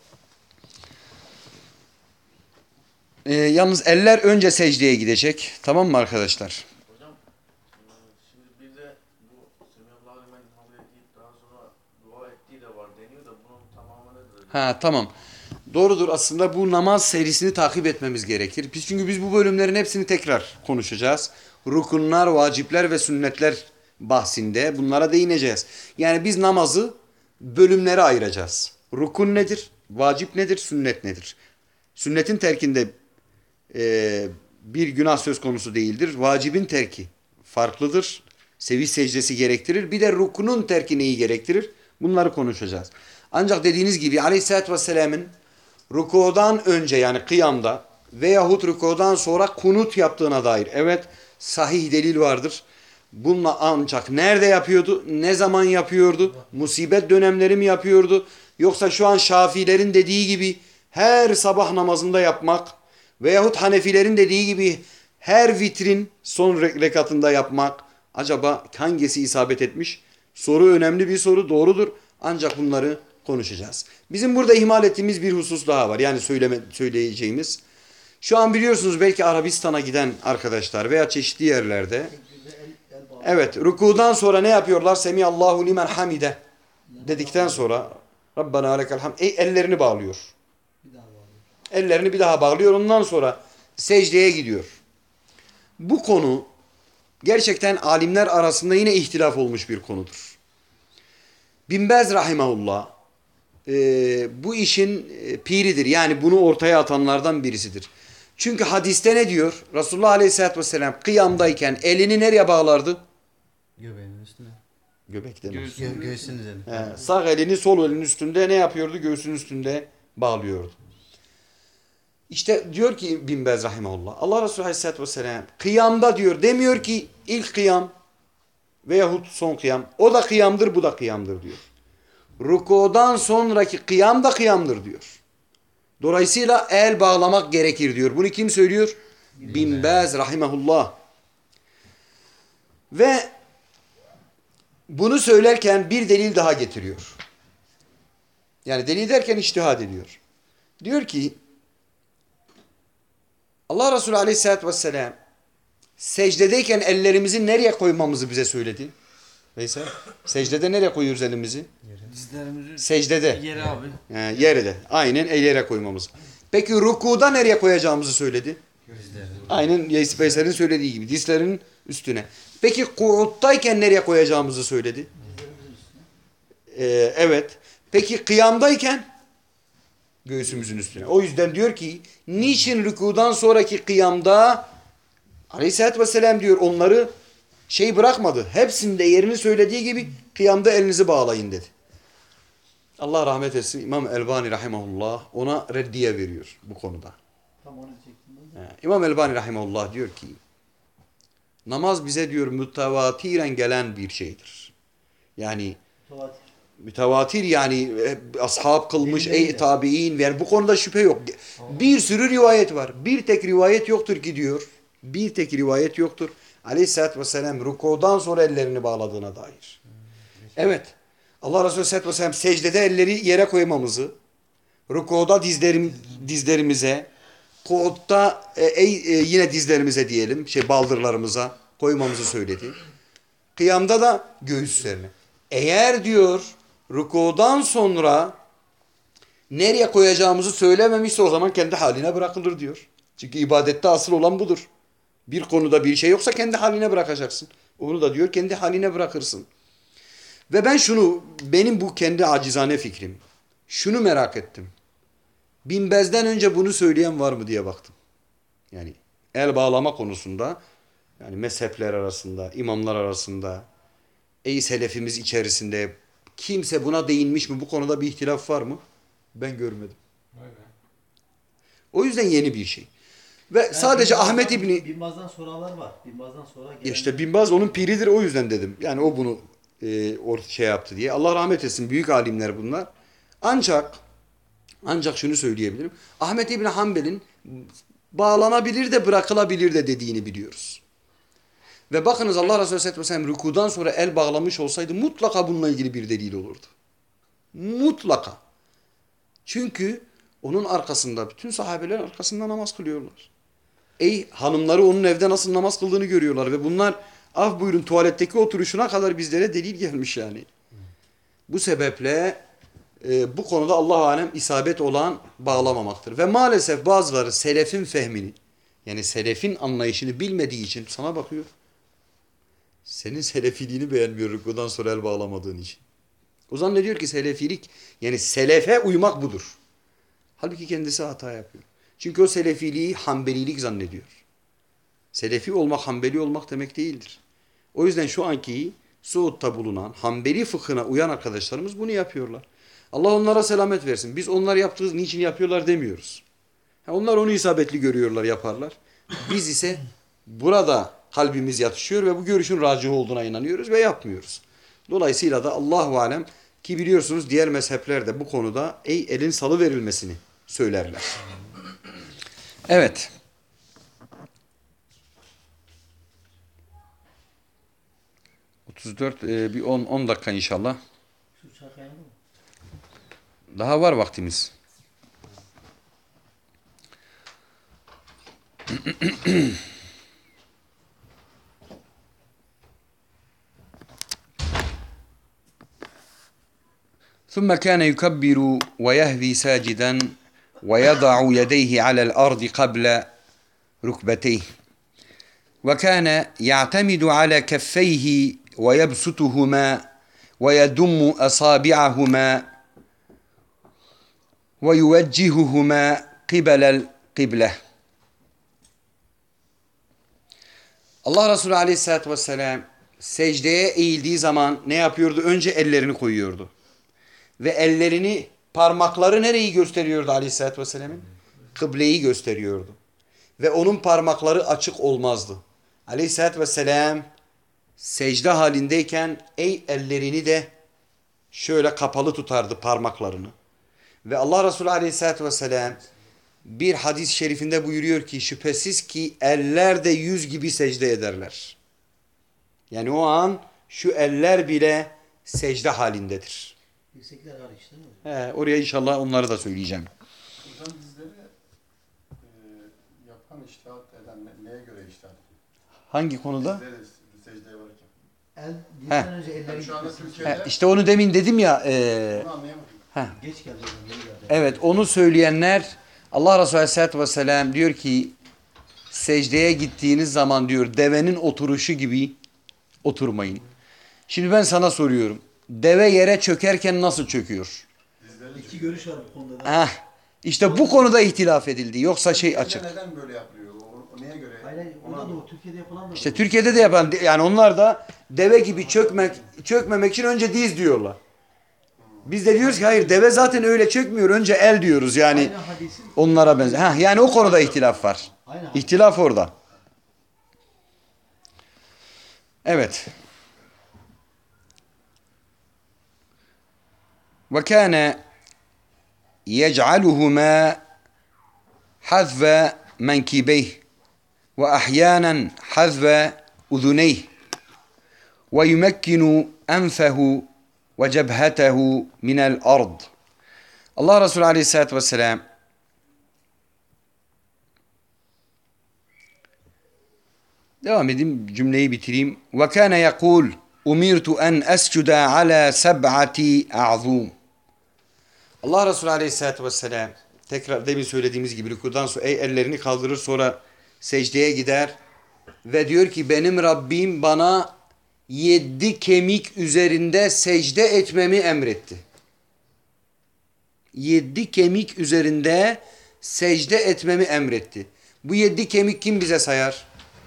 Yalnız eller önce secdeye gidecek. Tamam mı arkadaşlar? Hocam şimdi bir de bu Semihullah Limen Hamle deyip daha sonra dua ettiği de var deniyor da bunun tamamı nedir? Ha tamam. Doğrudur aslında bu namaz serisini takip etmemiz gerekir. Çünkü biz bu bölümlerin hepsini tekrar konuşacağız. Rukunlar, vacipler ve sünnetler bahsinde bunlara değineceğiz. Yani biz namazı bölümlere ayıracağız. Rukun nedir? Vacip nedir? Sünnet nedir? Sünnetin terkinde bir günah söz konusu değildir. Vacibin terki farklıdır. Seviş secdesi gerektirir. Bir de rukunun terki neyi gerektirir? Bunları konuşacağız. Ancak dediğiniz gibi Aleyhisselatü Vesselam'ın rukudan önce yani kıyamda veyahut rukudan sonra kunut yaptığına dair evet sahih delil vardır. Bununla ancak nerede yapıyordu? Ne zaman yapıyordu? Musibet dönemleri mi yapıyordu? Yoksa şu an Şafiilerin dediği gibi her sabah namazında yapmak veyahut Hanefilerin dediği gibi her vitrin son rekatında yapmak acaba hangisi isabet etmiş? Soru önemli bir soru doğrudur. Ancak bunları konuşacağız. Bizim burada ihmal ettiğimiz bir husus daha var. Yani söyleyeceğimiz. Şu an biliyorsunuz belki Arabistan'a giden arkadaşlar veya çeşitli yerlerde evet rükudan sonra ne yapıyorlar? Semiyallahu limen hamide dedikten sonra Rabbena lekel hamd ellerini bağlıyor. Bir daha bağlıyor. Ellerini bir daha bağlıyor. Ondan sonra secdeye gidiyor. Bu konu gerçekten alimler arasında yine ihtilaf olmuş bir konudur. Bin Baz rahimahullah bu işin piridir. Yani bunu ortaya atanlardan birisidir. Çünkü hadiste ne diyor? Resulullah Aleyhisselatü Vesselam kıyamdayken elini nereye bağlardı? Göbeğinin üstüne. Göbek demek. Göğsünün üzerine. Sağ elini sol elinin üstünde ne yapıyordu? Göğsünün üstünde bağlıyordu. İşte diyor ki Bin Baz rahimahullah. Allah Resulü Aleyhisselatü Vesselam kıyamda diyor. Demiyor ki ilk kıyam veyahut son kıyam. O da kıyamdır, bu da kıyamdır diyor. Rukudan sonraki kıyam da kıyamdır diyor. Dolayısıyla el bağlamak gerekir diyor. Bunu kim söylüyor? Bin Baz rahimahullah. Ve bunu söylerken bir delil daha getiriyor. Yani delil derken içtihad ediyor. Diyor ki Allah Resulü Aleyhisselatü Vesselam secdedeyken ellerimizi nereye koymamızı bize söyledi. Veysel, secdede nereye koyuyoruz elimizi? Dizlerimizi Secdede. yere abi. Yere. Aynen yere koymamız. Peki rukuda nereye koyacağımızı söyledi. Aynen Veysel'in söylediği gibi dizlerinin üstüne. Peki kuuttayken nereye koyacağımızı söyledi. Evet. Peki kıyamdayken göğsümüzün üstüne. O yüzden diyor ki niçin rükudan sonraki kıyamda Aleyhisselatü Vesselam diyor onları bırakmadı. Hepsinde yerini söylediği gibi kıyamda elinizi bağlayın dedi. Allah rahmet etsin. İmam Elbani rahimahullah ona reddiye veriyor bu konuda. Tam onu diyecektim ben. İmam Elbani rahimahullah diyor ki namaz bize diyor mütevatiren gelen bir şeydir. Yani mütevatir yani ashab kılmış, tabi'in yani bu konuda şüphe yok. Bir sürü rivayet var. Bir tek rivayet yoktur ki diyor. Bir tek rivayet yoktur. Aleyhisselatü Vesselam rukudan sonra ellerini bağladığına dair. Evet. Allah Resulü Aleyhisselatü Vesselam secdede elleri yere koymamızı, rukuda dizlerimize, kuutta yine dizlerimize diyelim, baldırlarımıza koymamızı söyledi. Kıyamda da göğüs üzerine. Eğer diyor rukudan sonra nereye koyacağımızı söylememişse o zaman kendi haline bırakılır diyor. Çünkü ibadette asıl olan budur. Bir konuda bir şey yoksa kendi haline bırakacaksın. Onu da diyor kendi haline bırakırsın. Ve ben benim bu kendi acizane fikrim. Şunu merak ettim. Bin Baz'den önce bunu söyleyen var mı diye baktım. Yani el bağlama konusunda yani mezhepler arasında, imamlar arasında, selefimiz içerisinde kimse buna değinmiş mi? Bu konuda bir ihtilaf var mı? Ben görmedim. O yüzden yeni bir şey. Ve yani sadece Ahmet İbni... Bin Baz'dan soralar var. Bin Baz'dan sonra gelen... İşte Bin Baz onun piridir o yüzden dedim. Yani o bunu yaptı diye. Allah rahmet etsin. Büyük alimler bunlar. Ancak şunu söyleyebilirim. Ahmet İbni Hanbel'in bağlanabilir de bırakılabilir de dediğini biliyoruz. Ve bakınız Allah Resulü Aleyhisselatü Vesselam rükudan sonra el bağlamış olsaydı mutlaka bununla ilgili bir delil olurdu. Mutlaka. Çünkü onun arkasında, bütün sahabeler arkasında namaz kılıyorlar. Hanımları onun evde nasıl namaz kıldığını görüyorlar ve bunlar af buyurun tuvaletteki oturuşuna kadar bizlere delil gelmiş yani. Bu sebeple bu konuda Allah-u Alem isabet olan bağlamamaktır. Ve maalesef bazıları selefin fehmini yani selefin anlayışını bilmediği için sana bakıyor. Senin selefiliğini beğenmiyor rükudan sonra el bağlamadığın için. O zaman ne diyor ki selefilik yani selefe uymak budur. Halbuki kendisi hata yapıyor. Çünkü o selefiliği hanbelilik zannediyor. Selefi olmak hanbeli olmak demek değildir. O yüzden şu anki Suud'da bulunan hanbeli fıkhına uyan arkadaşlarımız bunu yapıyorlar. Allah onlara selamet versin. Biz onlar yaptığı niçin yapıyorlar demiyoruz. Onlar onu isabetli görüyorlar, yaparlar. Biz ise burada kalbimiz yatışıyor ve bu görüşün racih olduğuna inanıyoruz ve yapmıyoruz. Dolayısıyla da Allahu alem ki biliyorsunuz diğer mezhepler de bu konuda elin salı verilmesini söylerler. Evet. Bir 10 dakika inşallah. Daha var vaktimiz. ثم كان يكبر ويهوي ساجدا ويضع يديه على الأرض قبل ركبتيه وكان يعتمد على كفيه ويبسطهما ويدم أصابعهما ويوجههما قبل القبلة. Allah Resulü Aleyhisselatü Vesselam secdeye eğildiği zaman ne yapıyordu? Önce ellerini koyuyordu. Ve ellerini, parmakları nereyi gösteriyordu Aleyhisselatü Vesselam'ın? Kıbleyi gösteriyordu. Ve onun parmakları açık olmazdı. Aleyhisselatü Vesselam secde halindeyken ellerini de şöyle kapalı tutardı parmaklarını. Ve Allah Resulü Aleyhisselatü Vesselam bir hadis-i şerifinde buyuruyor ki şüphesiz ki eller de yüz gibi secde ederler. Yani o an şu eller bile secde halindedir. Dirsekler hariç değil mi hocam? Oraya inşallah onları da söyleyeceğim. Hocam bizleri yapan, içtihat eden neye göre içtihat ediyor? Hangi konuda? Bizleri secdeye varırken. El dizden önce elleri Yani şu anda gitmesin. Türkiye'de İşte onu demin dedim ya. bunu anlayamadım. Geç geldi hocam. Yeni geldi. Evet, onu söyleyenler Allah Resulü Aleyhisselatü Vesselam diyor ki secdeye gittiğiniz zaman diyor devenin oturuşu gibi oturmayın. Şimdi ben sana soruyorum. Deve yere çökerken nasıl çöküyor? İki görüş var bu konuda da. İşte bu konuda ihtilaf edildi. Yoksa şey açık. Neden böyle yapılıyor? O neye göre? Hayır, o da doğru. Türkiye'de yapılan da İşte Türkiye'de de yapan yani onlar da deve gibi çökmemek için önce diz diyorlar. Biz de diyoruz ki hayır deve zaten öyle çökmüyor. Önce el diyoruz yani Aynı hadisin, onlara benzer. Yani o konuda ihtilaf var. aynı hadis. İhtilaf orada. Evet. Ve kâne yec'aluhuma hazve menkibeyh ve ahyanen hazve uzuneyh ve yumekkinu enfehu ve cebhetehu minel ard. Allah Resulü Aleyhisselatü Vesselam devam edeyim, cümleyi bitireyim. Ve kâne yekûl umirtu en escuda ala seb'ati a'zûm. Allah Resulü Aleyhisselatü Vesselam tekrar demin söylediğimiz gibi rükudan sonra ellerini kaldırır sonra secdeye gider ve diyor ki benim Rabbim bana 7 kemik üzerinde secde etmemi emretti. 7 kemik üzerinde secde etmemi emretti. Bu 7 kemik kim bize sayar?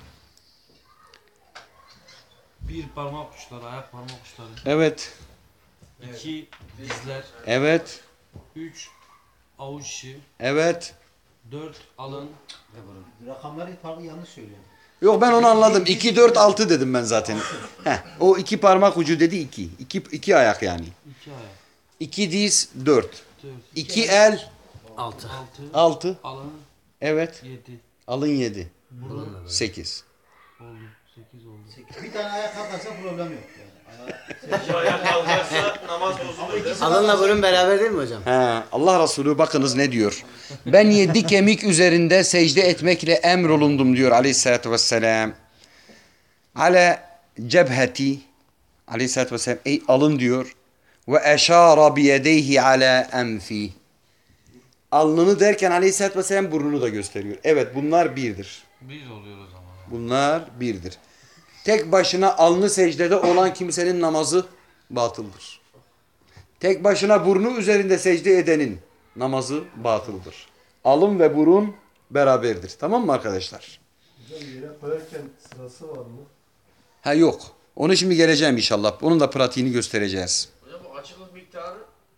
Bir parmak uçları, ayak parmak uçları. Evet. 2 dizler. Evet. 3 avuç içi. Evet. 4 alın. Rakamları farklı yanlış söylüyor. Yok ben onu anladım. 2, 4, 6 dedim ben zaten. O 2 parmak ucu dedi 2. 2 ayak yani. 2 ayak. 2 diz 4. 4. 2 el 6. 6. Alın Evet. 7. Alın 7. Burun 8. oldu. 8 oldu. Bir tane ayak kalkarsa problem yok. Yani. Şu ayak kalkarsa namaz bozulur. Alınla burun beraber değil mi hocam? Allah Resulü bakınız ne diyor. Ben 7 kemik üzerinde secde etmekle emrolundum diyor Aleyhisselatü Vesselam. Ale cebheti Aleyhisselatü Vesselam ey alın diyor. Ve eşara biyedeyhi ala enfi. Alnını derken Aleyhisselatü Vesselam burnunu da gösteriyor. Evet bunlar birdir. 1 oluyor o zaman. Bunlar birdir. Tek başına alnı secdede olan kimsenin namazı batıldır. Tek başına burnu üzerinde secde edenin namazı batıldır. Alın ve burun beraberdir. Tamam mı arkadaşlar? Hocam yere koyarken sırası var mı? Yok. Onu şimdi geleceğim inşallah. Onun da pratiğini göstereceğiz. Hocam bu açıklık miktarı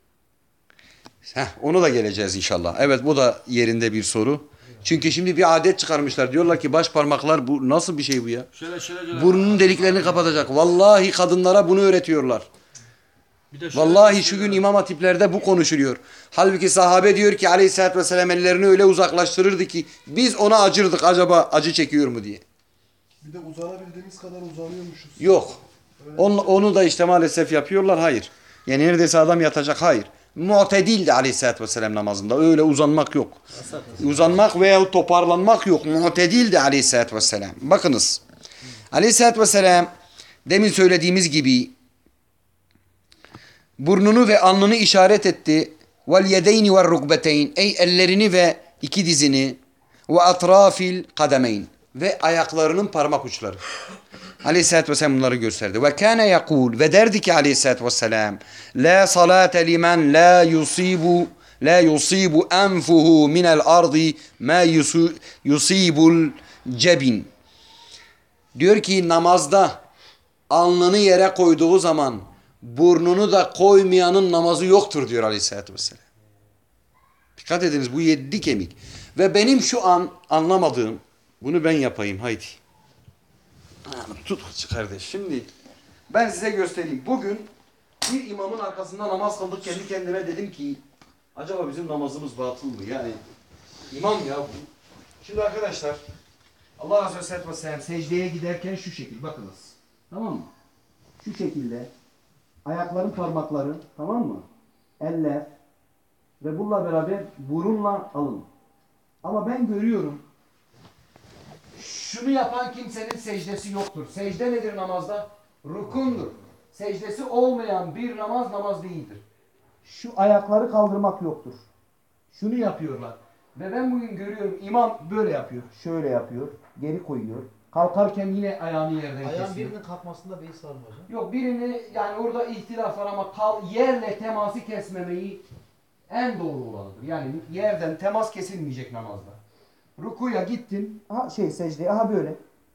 Onu da geleceğiz inşallah. Evet bu da yerinde bir soru. Çünkü şimdi bir adet çıkarmışlar. Diyorlar ki baş parmaklar bu nasıl bir şey bu ya? Şöyle. Burnunun deliklerini kapatacak. Vallahi kadınlara bunu öğretiyorlar. Bir de şöyle Vallahi şu gün imam hatiplerde bu konuşuluyor. Halbuki sahabe diyor ki Aleyhisselatü Vesselam ellerini öyle uzaklaştırırdı ki biz ona acırdık acaba acı çekiyor mu diye. Bir de uzanabildiğimiz kadar uzanıyormuşuz. Yok. Onu da işte maalesef yapıyorlar. Hayır. Yani neredeyse adam yatacak. Hayır. Mu'tedil de Aleyhisselatü Vesselam namazında. Öyle uzanmak yok. Uzanmak veya toparlanmak yok. Mu'tedil de Aleyhisselatü Vesselam. Bakınız. Aleyhisselatü Vesselam demin söylediğimiz gibi burnunu ve alnını işaret etti. Vel yedeyni ve rukbeteyn. Ey ellerini ve iki dizini. Ve atrafil kademeyn. Ve ayaklarının parmak uçları. Aleyhisselatü Vesselam bunları gösterdi. Ve kâne yakul. Ve derdi ki Aleyhisselatü Vesselam. La salate limen la yusibu enfuhu minel ardi ma yusibul cebin. Diyor ki namazda alnını yere koyduğu zaman burnunu da koymayanın namazı yoktur diyor Aleyhisselatü Vesselam. Dikkat ediniz, bu 7 kemik. Ve benim şu an anlamadığım, bunu ben yapayım haydi. Tut kardeş. Şimdi ben size göstereyim. Bugün bir imamın arkasında namaz kıldık, kendi kendime dedim ki acaba bizim namazımız batıl mı? Yani imam ya bu. Şimdi arkadaşlar Allah Resulü Vesselam secdeye giderken şu şekil bakınız. Tamam mı? Şu şekilde ayakların parmakları, tamam mı? Eller ve bununla beraber burunla alın. Ama ben görüyorum şunu yapan kimsenin secdesi yoktur. Secde nedir namazda? Rukundur. Secdesi olmayan bir namaz değildir. Şu ayakları kaldırmak yoktur. Şunu yapıyorlar. Ve ben bugün görüyorum imam böyle yapıyor. Şöyle yapıyor. Geri koyuyor. Kalkarken yine ayağını yerden Ayağın kesiyor. birinin kalkmasında beis var mı hocam? Yok, birini yani orada ihtilaf var ama yerle teması kesmemeyi en doğru olanıdır. Yani yerden temas kesilmeyecek namazda. Rukuya gittin. Secdeye böyle.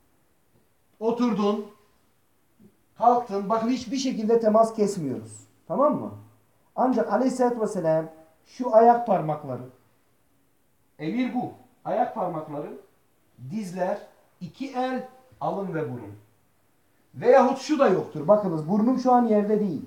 Oturdun. Kalktın. Bakın hiçbir şekilde temas kesmiyoruz. Tamam mı? Ancak Aleyhisselatü Vesselam şu ayak parmakları, emir bu. Ayak parmakları, dizler, iki el, alın ve burun. Veyahut şu da yoktur. Bakınız burnum şu an yerde değil.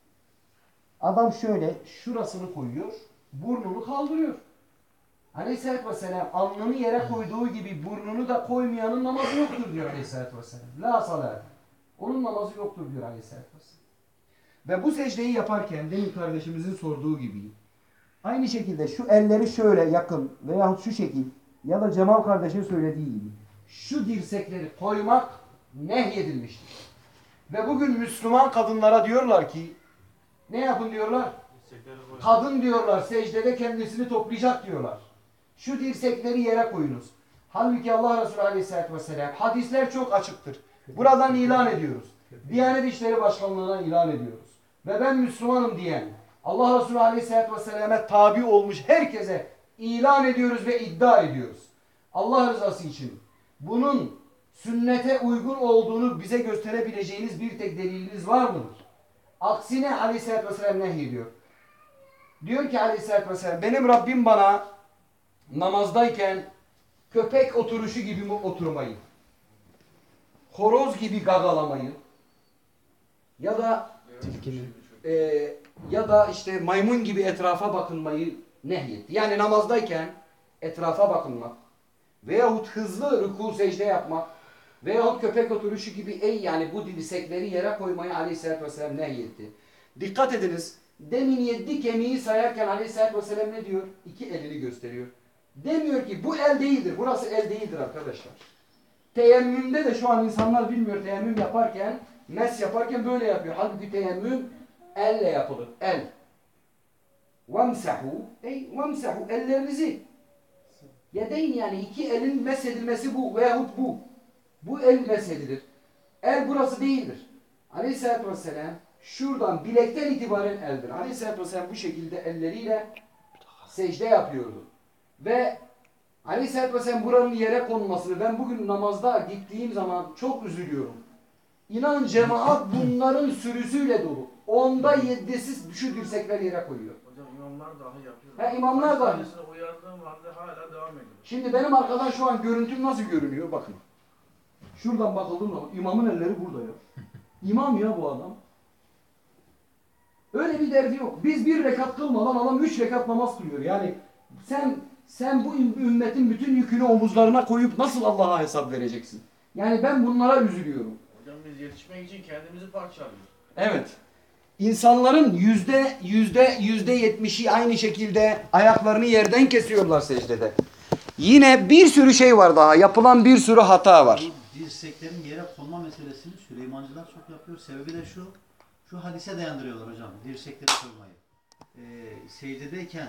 Adam şöyle şurasını koyuyor. Burnunu kaldırıyor. Aleyhisselatü Vesselam alnını yere koyduğu gibi burnunu da koymayanın namazı yoktur diyor Aleyhisselatü Vesselam. La salat. Onun namazı yoktur diyor Aleyhisselatü Vesselam. Ve bu secdeyi yaparken demin kardeşimizin sorduğu gibi aynı şekilde şu elleri şöyle yakın veyahut şu şekil ya da Cemal kardeşin söylediği gibi şu dirsekleri koymak nehyedilmiştir. Ve bugün Müslüman kadınlara diyorlar ki ne yapın diyorlar? Kadın diyorlar secdede kendisini toplayacak diyorlar. Şu dirsekleri yere koyunuz. Halbuki Allah Resulü Aleyhisselatü Vesselam hadisler çok açıktır. Buradan ilan ediyoruz. Diyanet İşleri Başkanlığı'na ilan ediyoruz. Ve ben Müslümanım diyen Allah Resulü Aleyhisselatü Vesselam'a tabi olmuş herkese ilan ediyoruz ve iddia ediyoruz. Allah rızası için bunun sünnete uygun olduğunu bize gösterebileceğiniz bir tek deliliniz var mıdır? Aksine Aleyhisselatü Vesselam nehyediyor. Diyor ki Aleyhisselatü Vesselam benim Rabbim bana namazdayken köpek oturuşu gibi oturmayı, horoz gibi gagalamayı ya da işte maymun gibi etrafa bakınmayı nehyetti. Yani namazdayken etrafa bakınmak veyahut hızlı rükû secde yapmak veyahut köpek oturuşu gibi yani bu dirsekleri yere koymayı Aleyhisselatü Vesselam nehyetti. Dikkat ediniz. Demin 7 kemiği sayarken Aleyhisselatü Vesselam ne diyor? 2 elini gösteriyor. Demiyor ki bu el değildir. Burası el değildir arkadaşlar. Teyemmümde de şu an insanlar bilmiyor. Teyemmüm yaparken, mes yaparken böyle yapıyor. Halbuki teyemmüm elle yapılır. El. Vemsahu. Vemsahu. Ellerinizi. Yedeyn yani 2 elin mesedilmesi bu veyahut bu. Bu el mesedilir. El burası değildir. Aleyhisselatü Vesselam şuradan bilekten itibaren eldir. Aleyhisselatü Vesselam bu şekilde elleriyle secde yapıyordu. Ve Aleyhisselatü Vesselam buranın yere konmasını ben bugün namazda gittiğim zaman çok üzülüyorum. İnanın cemaat bunların sürüsüyle dolu. 10'da 7'si şu dirsekleri yere koyuyor. Hocam imamlar dahi yapıyor. İmamlar dahi. Uyardığım halde hala devam ediyor. Şimdi benim arkadan şu an görüntüm nasıl görünüyor? Bakın. Şuradan bakıldığım zaman imamın elleri burada ya. İmam ya bu adam. Öyle bir derdi yok. Biz 1 rekat kılmadan adam 3 rekat namaz kılıyor. Yani sen bu ümmetin bütün yükünü omuzlarına koyup nasıl Allah'a hesap vereceksin? Yani ben bunlara üzülüyorum. Hocam biz yetişmek için kendimizi parçalıyoruz. Evet. İnsanların %70'i aynı şekilde ayaklarını yerden kesiyorlar secdede. Yine bir sürü şey var daha. Yapılan bir sürü hata var. Bu dirseklerin yere konma meselesini Süleymancılar çok yapıyor. Sebebi de şu Şu hadise dayandırıyorlar hocam. Dirsekleri koymayı. Secdedeyken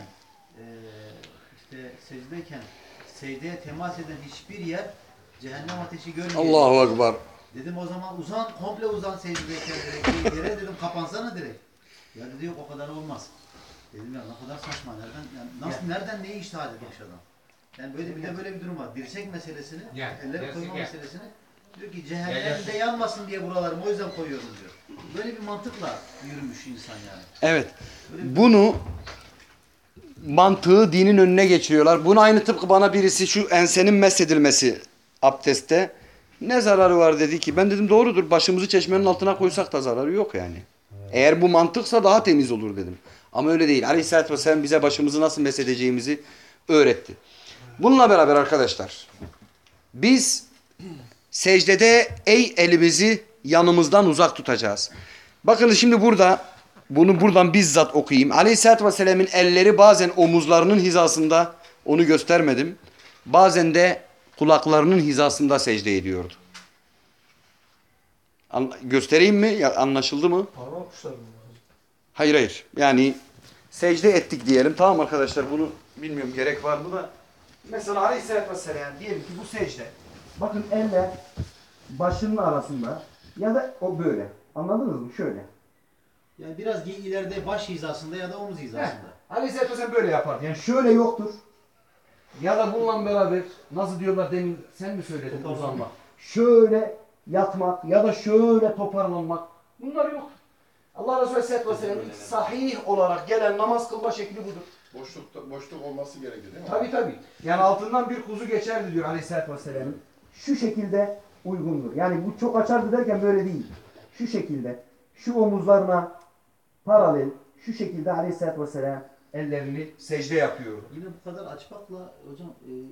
secdeye temas eden hiçbir yer cehennem ateşi görmeyecek. Allahu Ekber. Dedim o zaman komple uzan secdedeyken direkt. Yere dedim kapansana direkt. Ya dedi yok o kadar olmaz. Dedim ya ne kadar saçma. Nereden neyi iştahat etmiş adam? Yani böyle bir durum var. Dirsek meselesini, elleri koyma meselesini diyor ki cehennemde yanmasın diye buralarımı o yüzden koyuyorum diyor. Böyle bir mantıkla yürümüş insan yani. Evet. Bunu mantığı dinin önüne geçiriyorlar. Bunu aynı tıpkı bana birisi şu ensenin mesedilmesi abdestte ne zararı var dedi ki ben dedim doğrudur başımızı çeşmenin altına koysak da zararı yok yani. Eğer bu mantıksa daha temiz olur dedim. Ama öyle değil. Aleyhisselatü Vesselam bize başımızı nasıl mesedeceğimizi öğretti. Bununla beraber arkadaşlar biz secdede elimizi yanımızdan uzak tutacağız. Bakın şimdi bunu buradan bizzat okuyayım. Aleyhisselatü Vesselam'ın elleri bazen omuzlarının hizasında onu göstermedim. Bazen de kulaklarının hizasında secde ediyordu. Göstereyim mi? Ya, anlaşıldı mı? Parmak uçları mı? Hayır. Yani secde ettik diyelim. Tamam arkadaşlar bunu bilmiyorum gerek var mı da. Mesela Aleyhisselatü Vesselam diyelim ki bu secde. Bakın eller başının arasında ya da o böyle. Anladınız mı? Şöyle. Yani biraz ileride baş hizasında ya da omuz hizasında. Aleyhisselatü Vesselam böyle yapar. Yani şöyle yoktur. Ya da bununla beraber nasıl diyorlar demin sen mi söyledin uzanmak. Şöyle yatmak ya da şöyle toparlanmak. Bunlar yok. Allah Resulü Aleyhisselatü Vesselam'ın sahih olarak gelen namaz kılma şekli budur. Boşluk olması gerekir değil mi? Tabii. Yani altından bir kuzu geçerdi diyor Aleyhisselatü Vesselam'ın. Şu şekilde uygundur. Yani bu çok açardı derken böyle değil. Şu şekilde. Şu omuzlarına paralel. Şu şekilde Aleyhisselatü Vesselam ellerini secde yapıyor. Yine bu kadar açmakla hocam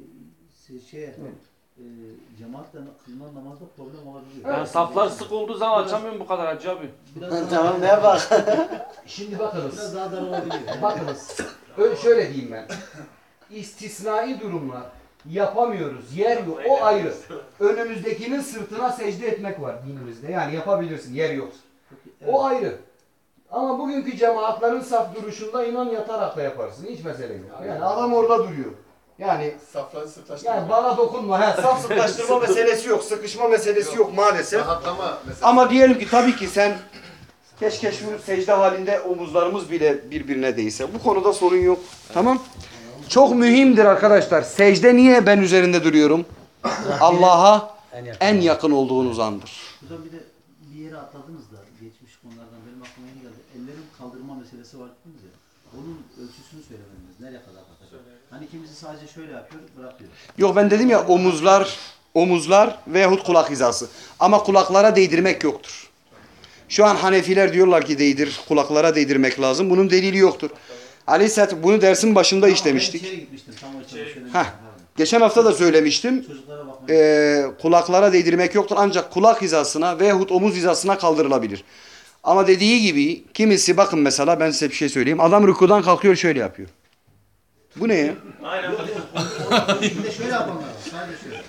cemaatle kılınan namazda problem olabiliyor. Ben saflar sık olduğu zaman açamıyorum bu kadar Hacı abi. Tamam ne bak. Şimdi bakınız. Biraz daha dar olabiliyor. Bakınız. Şöyle diyeyim ben. İstisnai durumlar yapamıyoruz. Yer yok. O ayrı. Önümüzdekinin sırtına secde etmek var dinimizde. Yani yapabilirsin. Yer yok. O ayrı. Ama bugünkü cemaatlerin saf duruşunda inan yatarak da yaparsın. Hiç mesele yok. Yani adam orada duruyor. Yani Safları sıklaştırma. yani bana dokunma. Saf sıklaştırma meselesi yok. Sıkışma meselesi yok maalesef. Rahatlama mesela. Ama diyelim ki tabii ki sen keşke şu secde halinde omuzlarımız bile birbirine değse. Bu konuda sorun yok. Tamam. Çok mühimdir arkadaşlar. Secde niye ben üzerinde duruyorum? Allah'a en yakın olduğunuz andır. Hocam bir yere atladınız da geçmiş konulardan benim aklıma yeni geldi. Ellerin kaldırma meselesi var dediniz ya. Onun ölçüsünü söylemediniz. Nereye kadar bakacak? Hani kimisi sadece şöyle yapıyor, bırakıyor. Yok ben dedim ya omuzlar veyahut kulak hizası. Ama kulaklara değdirmek yoktur. Şu an Hanefiler diyorlar ki kulaklara değdirmek lazım. Bunun delili yoktur. Aleyhisselatü bunu dersin başında işlemiştik. İçeri gitmiştim tam o çalışıyorum. Geçen hafta da söylemiştim. Çocuklara bakmaya Kulaklara değdirmek yoktur. Ancak kulak hizasına veyahut omuz hizasına kaldırılabilir. Ama dediği gibi kimisi bakın mesela ben size bir şey söyleyeyim. Adam rükudan kalkıyor şöyle yapıyor. Bu ne ya? Aynen. Bir de şöyle yapanlar var. Sadece şöyle.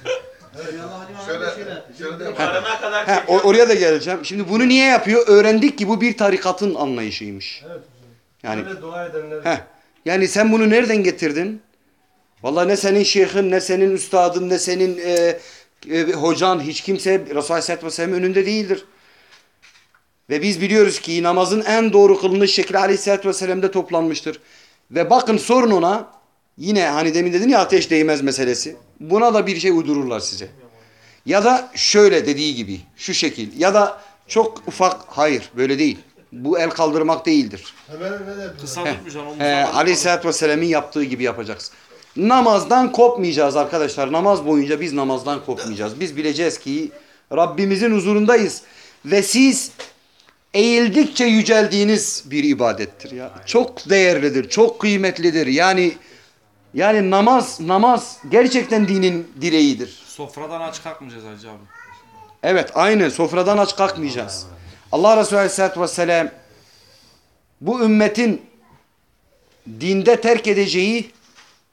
Şöyle Karına kadar çekiyor. Oraya da geleceğim. Şimdi bunu niye yapıyor? Öğrendik ki bu bir tarikatın anlayışıymış. Evet hocam. Yani Böyle dua edenler. yani sen bunu nereden getirdin? Vallahi ne senin şeyhin, ne senin üstadın, ne senin hocan, hiç kimse Resulullah Aleyhisselatü Vesselam'ın önünde değildir. Ve biz biliyoruz ki namazın en doğru kılınış şekli Aleyhisselatü Vesselam'da toplanmıştır. Ve bakın sorun ona, yine hani demin dedin ya ateş değmez meselesi. Buna da bir şey uydururlar size. Ya da şöyle dediği gibi, şu şekil. Ya da çok ufak, hayır böyle değil. Bu el kaldırmak değildir. Hemen ne de Kısa tutmuş ama. Aleyhisselatü Vesselam'ın yaptığı gibi yapacaksın. Namazdan kopmayacağız arkadaşlar. Namaz boyunca biz namazdan kopmayacağız. Biz bileceğiz ki Rabbimizin huzurundayız. Ve siz eğildikçe yüceldiğiniz bir ibadettir ya. Çok değerlidir, çok kıymetlidir. Yani namaz gerçekten dinin direğidir. Sofradan aç kalkmayacağız Hacı abi. Evet, aynı sofradan aç kalkmayacağız. Allah Resulü Aleyhisselatü Vesselam bu ümmetin dinde terk edeceği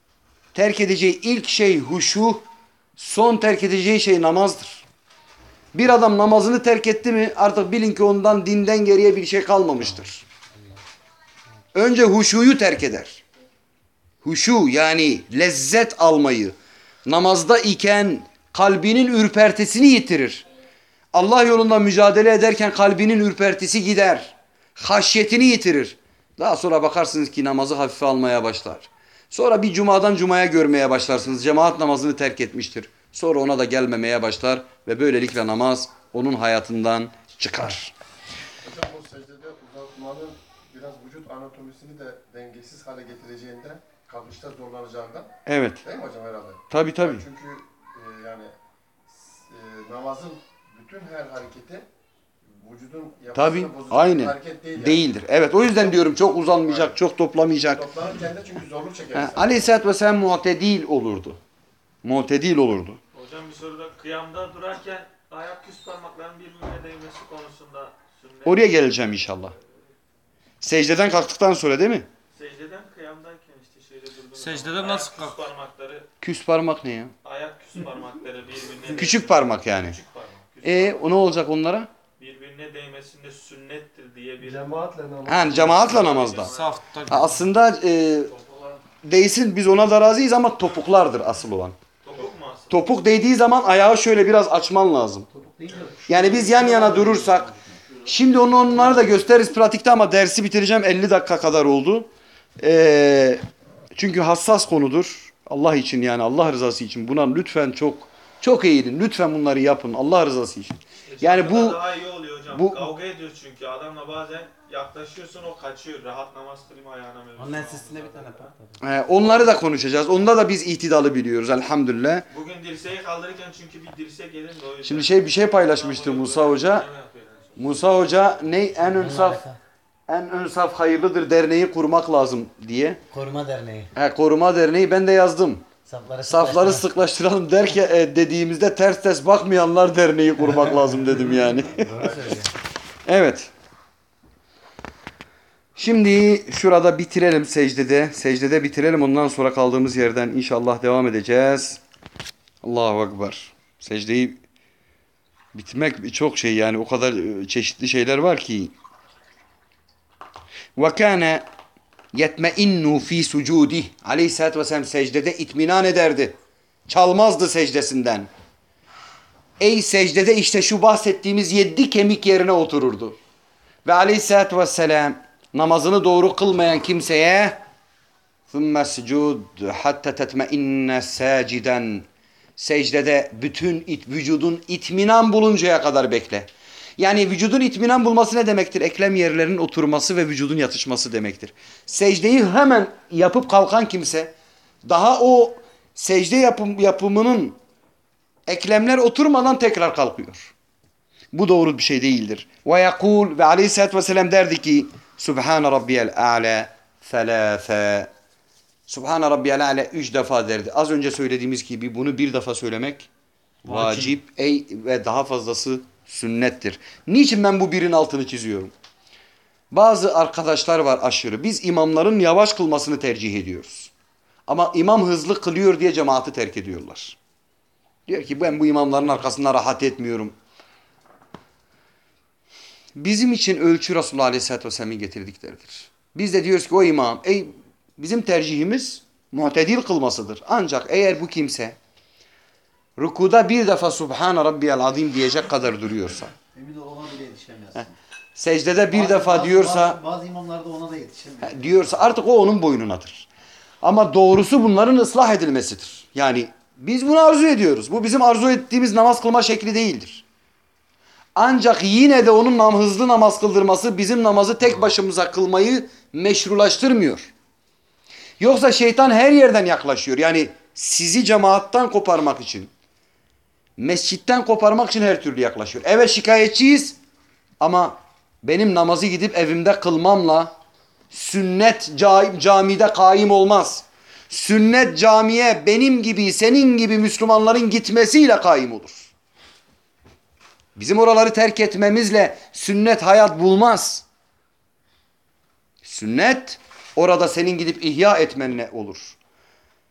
ilk şey huşu, son terk edeceği şey namazdır. Bir adam namazını terk etti mi artık bilin ki ondan dinden geriye bir şey kalmamıştır. Önce huşuyu terk eder. Huşu yani lezzet almayı, namazda iken kalbinin ürpertisini yitirir. Allah yolunda mücadele ederken kalbinin ürpertisi gider. Haşyetini yitirir. Daha sonra bakarsınız ki namazı hafife almaya başlar. Sonra bir cumadan cumaya görmeye başlarsınız. Cemaat namazını terk etmiştir. Sonra ona da gelmemeye başlar ve böylelikle namaz onun hayatından çıkar. Hocam o secdede uzatmanın biraz vücut anatomisini de dengesiz hale getireceğinden, kalkışta zorlanacağından. Evet. Değil mi hocam herhalde? Tabii tabii. Çünkü yani namazın bütün her hareketi vücudun Tabii, yapısını bozacak aynen. bir hareket değil. Yani. Değildir. Evet o yüzden diyorum çok uzanmayacak, Aynen. çok toplamayacak. Toplanırken de çünkü zorluk çeker. Aleyhisselatü Vesselam mu'tedil olurdu. Mu'tedil olurdu. Hocam bir soruda kıyamda durarken ayak küs parmakların birbirine değmesi konusunda sünnet. Oraya geleceğim inşallah. Secdeden kalktıktan sonra değil mi? Secdeden kıyamdayken işte şöyle durduğunuz Secdeden zaman nasıl ayak küs parmakları, Küs parmak ne ya? ayak küs parmakları birbirine Küçük parmak yani. Küçük parmak. Küs O ne olacak onlara? birbirine değmesinde sünnettir diye bir Cemaatle namaz. Ha, cemaatle namazda. Safta. Aslında değsin biz ona da razıyız ama topuklardır asıl olan. topuk mu aslında? Topuk değdiği zaman ayağı şöyle biraz açman lazım. Topuk deyince Yani biz yan yana durursak şimdi onları da gösteririz pratikte ama dersi bitireceğim 50 dakika kadar oldu. Çünkü hassas konudur. Allah için yani Allah rızası için buna lütfen çok eğilin. Lütfen bunları yapın Allah rızası için. Yani bu daha iyi oluyor hocam. bu- Kavga ediyor çünkü adamla bazen yaklaşıyorsun o kaçıyor. Rahat namaz kılayım ayağına mevzu. Onun ensesinde bir tane part var. onları da konuşacağız. Onda da biz ihtidalı biliyoruz elhamdülillah. Bugün dirseği kaldırırken çünkü bir dirsek yedim de o yüzden. Şimdi bir şey paylaşmıştı Musa Hoca. Musa Hoca en önsaf hayırlıdır derneği kurmak lazım diye. Koruma Derneği. Koruma derneği ben de yazdım. Safları sıklaştıralım derken dediğimizde ters bakmayanlar derneği kurmak lazım dedim yani. Doğru söylüyor. Evet. Şimdi şurada bitirelim secdede. Secdede bitirelim ondan sonra kaldığımız yerden inşallah devam edeceğiz. Allahu Ekber. Secdeyi bitmek çok şey yani o kadar çeşitli şeyler var ki. Ve kâne yetmeinnu fî sucûdih. Aleyhisselatü Vesselam secdede itminan ederdi. Çalmazdı secdesinden. Secdede işte şu bahsettiğimiz 7 kemik yerine otururdu. Ve Aleyhisselatü Vesselam namazını doğru kılmayan kimseye ثُمَّ السُّجُودُ حَتَّ تَتْمَئِنَّ سَاجِدًا secdede bütün vücudun itminan buluncaya kadar bekle. Yani vücudun itminan bulması ne demektir? Eklem yerlerinin oturması ve vücudun yatışması demektir. Secdeyi hemen yapıp kalkan kimse daha o secde yapımının eklemler oturmadan tekrar kalkıyor. Bu doğru bir şey değildir. Ve yakul ve aleyhissalatü vesselam derdi ki Subhane Rabbiyel A'la thelâfe Subhane Rabbiyel A'la 3 defa derdi. Az önce söylediğimiz gibi bunu bir defa söylemek vacip ve daha fazlası sünnettir. Niçin ben bu birin altını çiziyorum? Bazı arkadaşlar var aşırı. Biz imamların yavaş kılmasını tercih ediyoruz. Ama imam hızlı kılıyor diye cemaati terk ediyorlar. Diyor ki ben bu imamların arkasında rahat etmiyorum. Bizim için ölçü Resulullah Aleyhisselatü Vesselam'ın getirdikleridir. Biz de diyoruz ki o imam, bizim tercihimiz mu'tedil kılmasıdır. Ancak eğer bu kimse rükuda bir defa Subhane Rabbiyel Azim diyecek kadar duruyorsa, emin ol ona bile yetişemezsin. secdede bir defa diyorsa, bazı imamlar da ona da yetişemiyor. diyorsa artık o onun boynunadır. Ama doğrusu bunların ıslah edilmesidir. Yani biz bunu arzu ediyoruz. Bu bizim arzu ettiğimiz namaz kılma şekli değildir. Ancak yine de onun hızlı namaz kıldırması bizim namazı tek başımıza kılmayı meşrulaştırmıyor. Yoksa şeytan her yerden yaklaşıyor. Yani sizi cemaattan koparmak için, mescitten koparmak için her türlü yaklaşıyor. Evet şikayetçiyiz ama benim namazı gidip evimde kılmamla sünnet camide kaim olmaz. Sünnet camiye benim gibi senin gibi Müslümanların gitmesiyle kaim olur. Bizim oraları terk etmemizle sünnet hayat bulmaz. Sünnet orada senin gidip ihya etmenle olur.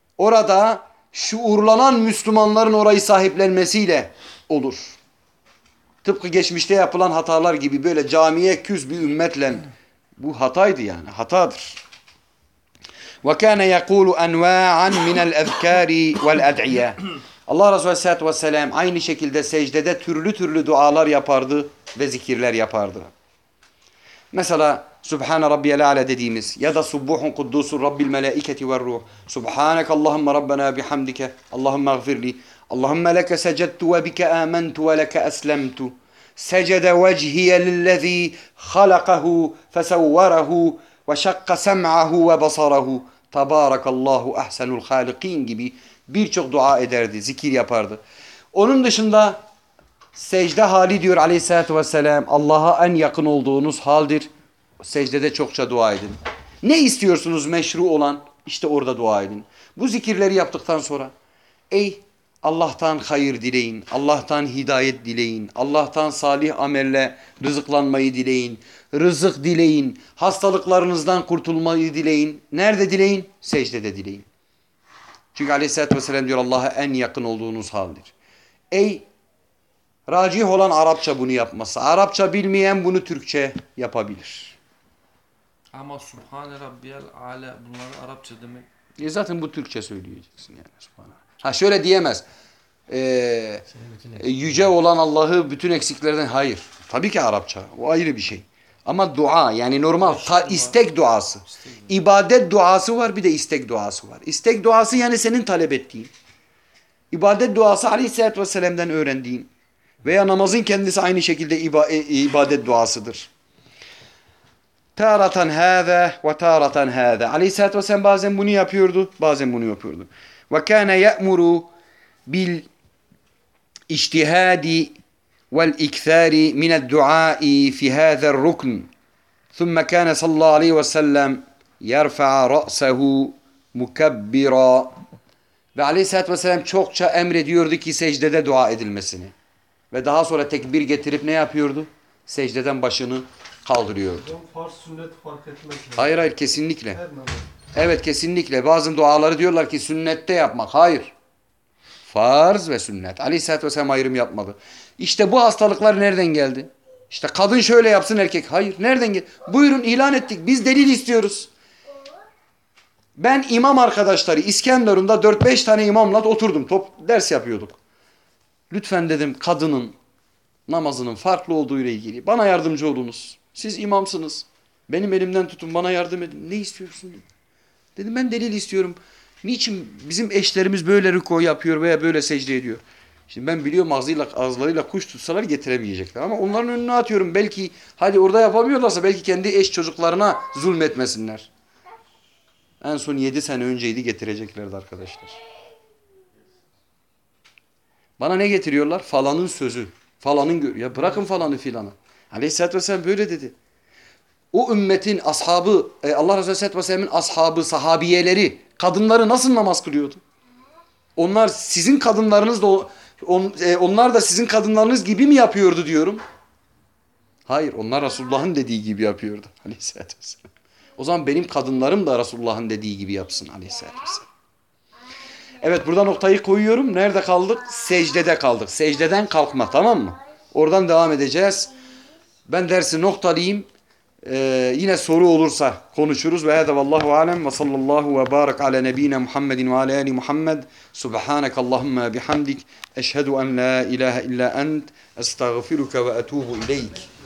Orada şuurlanan Müslümanların orayı sahiplenmesiyle olur. Tıpkı geçmişte yapılan hatalar gibi böyle camiye küs bir ümmetle bu hataydı yani hatadır. وَكَانَ يَقُولُ أَنْوَاعًا مِنَ الْاَذْكَارِ وَالْاَدْعِيَةِ Allah Resulü Aleyhisselatü Vesselam aynı şekilde secdede türlü türlü dualar yapardı ve zikirler yapardı. Mesela Subhane Rabbiyel A'la dediğimiz ya da Subbuhun Kuddusun Rabbil Melaiketi ve Ruh. Subhaneke Allahümme Rabbena bihamdike. Allahümme gfirli. Allahümme leke secedtu ve bike amentu ve leke eslemtu. Secede vecihiye lillezî halakahu fesevverehu ve şakka sem'ahu ve basarahu. Tabarakallahu ahsenul halikin gibi birçok dua ederdi, zikir yapardı. Onun dışında secde hali diyor Aleyhisselatü Vesselam Allah'a en yakın olduğunuz haldir. Secdede çokça dua edin. Ne istiyorsunuz meşru olan? İşte orada dua edin. Bu zikirleri yaptıktan sonra ey Allah'tan hayır dileyin, Allah'tan hidayet dileyin, Allah'tan salih amelle rızıklanmayı dileyin, rızık dileyin, hastalıklarınızdan kurtulmayı dileyin. Nerede dileyin? Secdede dileyin. Çünkü Aleyhisselatü Vesselam diyor Allah'a en yakın olduğunuz haldir. Ey racih olan Arapça bunu yapması. Arapça bilmeyen bunu Türkçe yapabilir. Ama Subhane Rabbiyel A'la bunları Arapça demek. Zaten bu Türkçe söyleyeceksin yani. Subhanallah. Ha şöyle diyemez. Yüce olan Allah'ı bütün eksiklerden hayır. Tabii ki Arapça. O ayrı bir şey. Ama dua yani normal istek duası. İbadet duası var bir de istek duası var. İstek duası yani senin talep ettiğin. İbadet duası Aleyhisselatü Vesselam'dan öğrendiğin. Veya namazın kendisi aynı şekilde ibadet duasıdır. Taratan hâze ve taratan hâze. Aleyhisselatü Vesselam bazen bunu yapıyordu, bazen bunu yapıyordu. Ve kâne ye'muru bil ijtihâdi vel ikthâri mined duâi fi hâzer rukn. Thumme kâne sallallahu aleyhi ve sellem yerfa'a ra'sehu mukebbira. Ve Aleyhisselatü Vesselam çokça emrediyordu ki secdede dua edilmesini. Ve daha sonra tekbir getirip ne yapıyordu? Secdeden başını kaldırıyordu. Farz sünnet fark etmez. Hayır hayır kesinlikle. Her namaz. Evet kesinlikle. Bazı duaları diyorlar ki sünnette yapmak. Hayır. Farz ve sünnet. Aleyhisselatü Vesselam ayrım yapmadı. İşte bu hastalıklar nereden geldi? İşte kadın şöyle yapsın erkek. Hayır. Nereden geldi? Buyurun ilan ettik. Biz delil istiyoruz. Ben imam arkadaşları İskenderun'da 4-5 tane imamla oturdum. Ders yapıyorduk. Lütfen dedim kadının namazının farklı olduğu ile ilgili bana yardımcı olunuz. Siz imamsınız. Benim elimden tutun bana yardım edin. Ne istiyorsun dedim. Dedim ben delil istiyorum. Niçin bizim eşlerimiz böyle rükû yapıyor veya böyle secde ediyor? Şimdi ben biliyorum ağızlarıyla kuş tutsalar getiremeyecekler. Ama onların önüne atıyorum. Belki hadi orada yapamıyorlarsa belki kendi eş çocuklarına zulmetmesinler. En son 7 sene önceydi getireceklerdi arkadaşlar. Bana ne getiriyorlar? Falanın sözü. Falanın ya bırakın falanı filanı. Aleyhisselatü Vesselam böyle dedi. O ümmetin ashabı, Allah Resulü Aleyhisselatü Vesselam'ın ashabı, sahabiyeleri, kadınları nasıl namaz kılıyordu? Onlar sizin kadınlarınız da onlar da sizin kadınlarınız gibi mi yapıyordu diyorum. Hayır, onlar Resulullah'ın dediği gibi yapıyordu Aleyhisselatü Vesselam. O zaman benim kadınlarım da Resulullah'ın dediği gibi yapsın Aleyhisselatü Vesselam. Evet burada noktayı koyuyorum. Nerede kaldık? Secdede kaldık. Secdeden kalkma, tamam mı? Oradan devam edeceğiz. Ben dersi noktalayayım. Yine soru olursa konuşuruz. Ve hâdâ vallahu alem ve sallallahu ve barak ala nebîne Muhammedin ve ala âli Muhammed. Subhaneke Allahümme bihamdik. Eşhedü en la ilahe illa ent. Estağfiruke ve etûbu ileyk.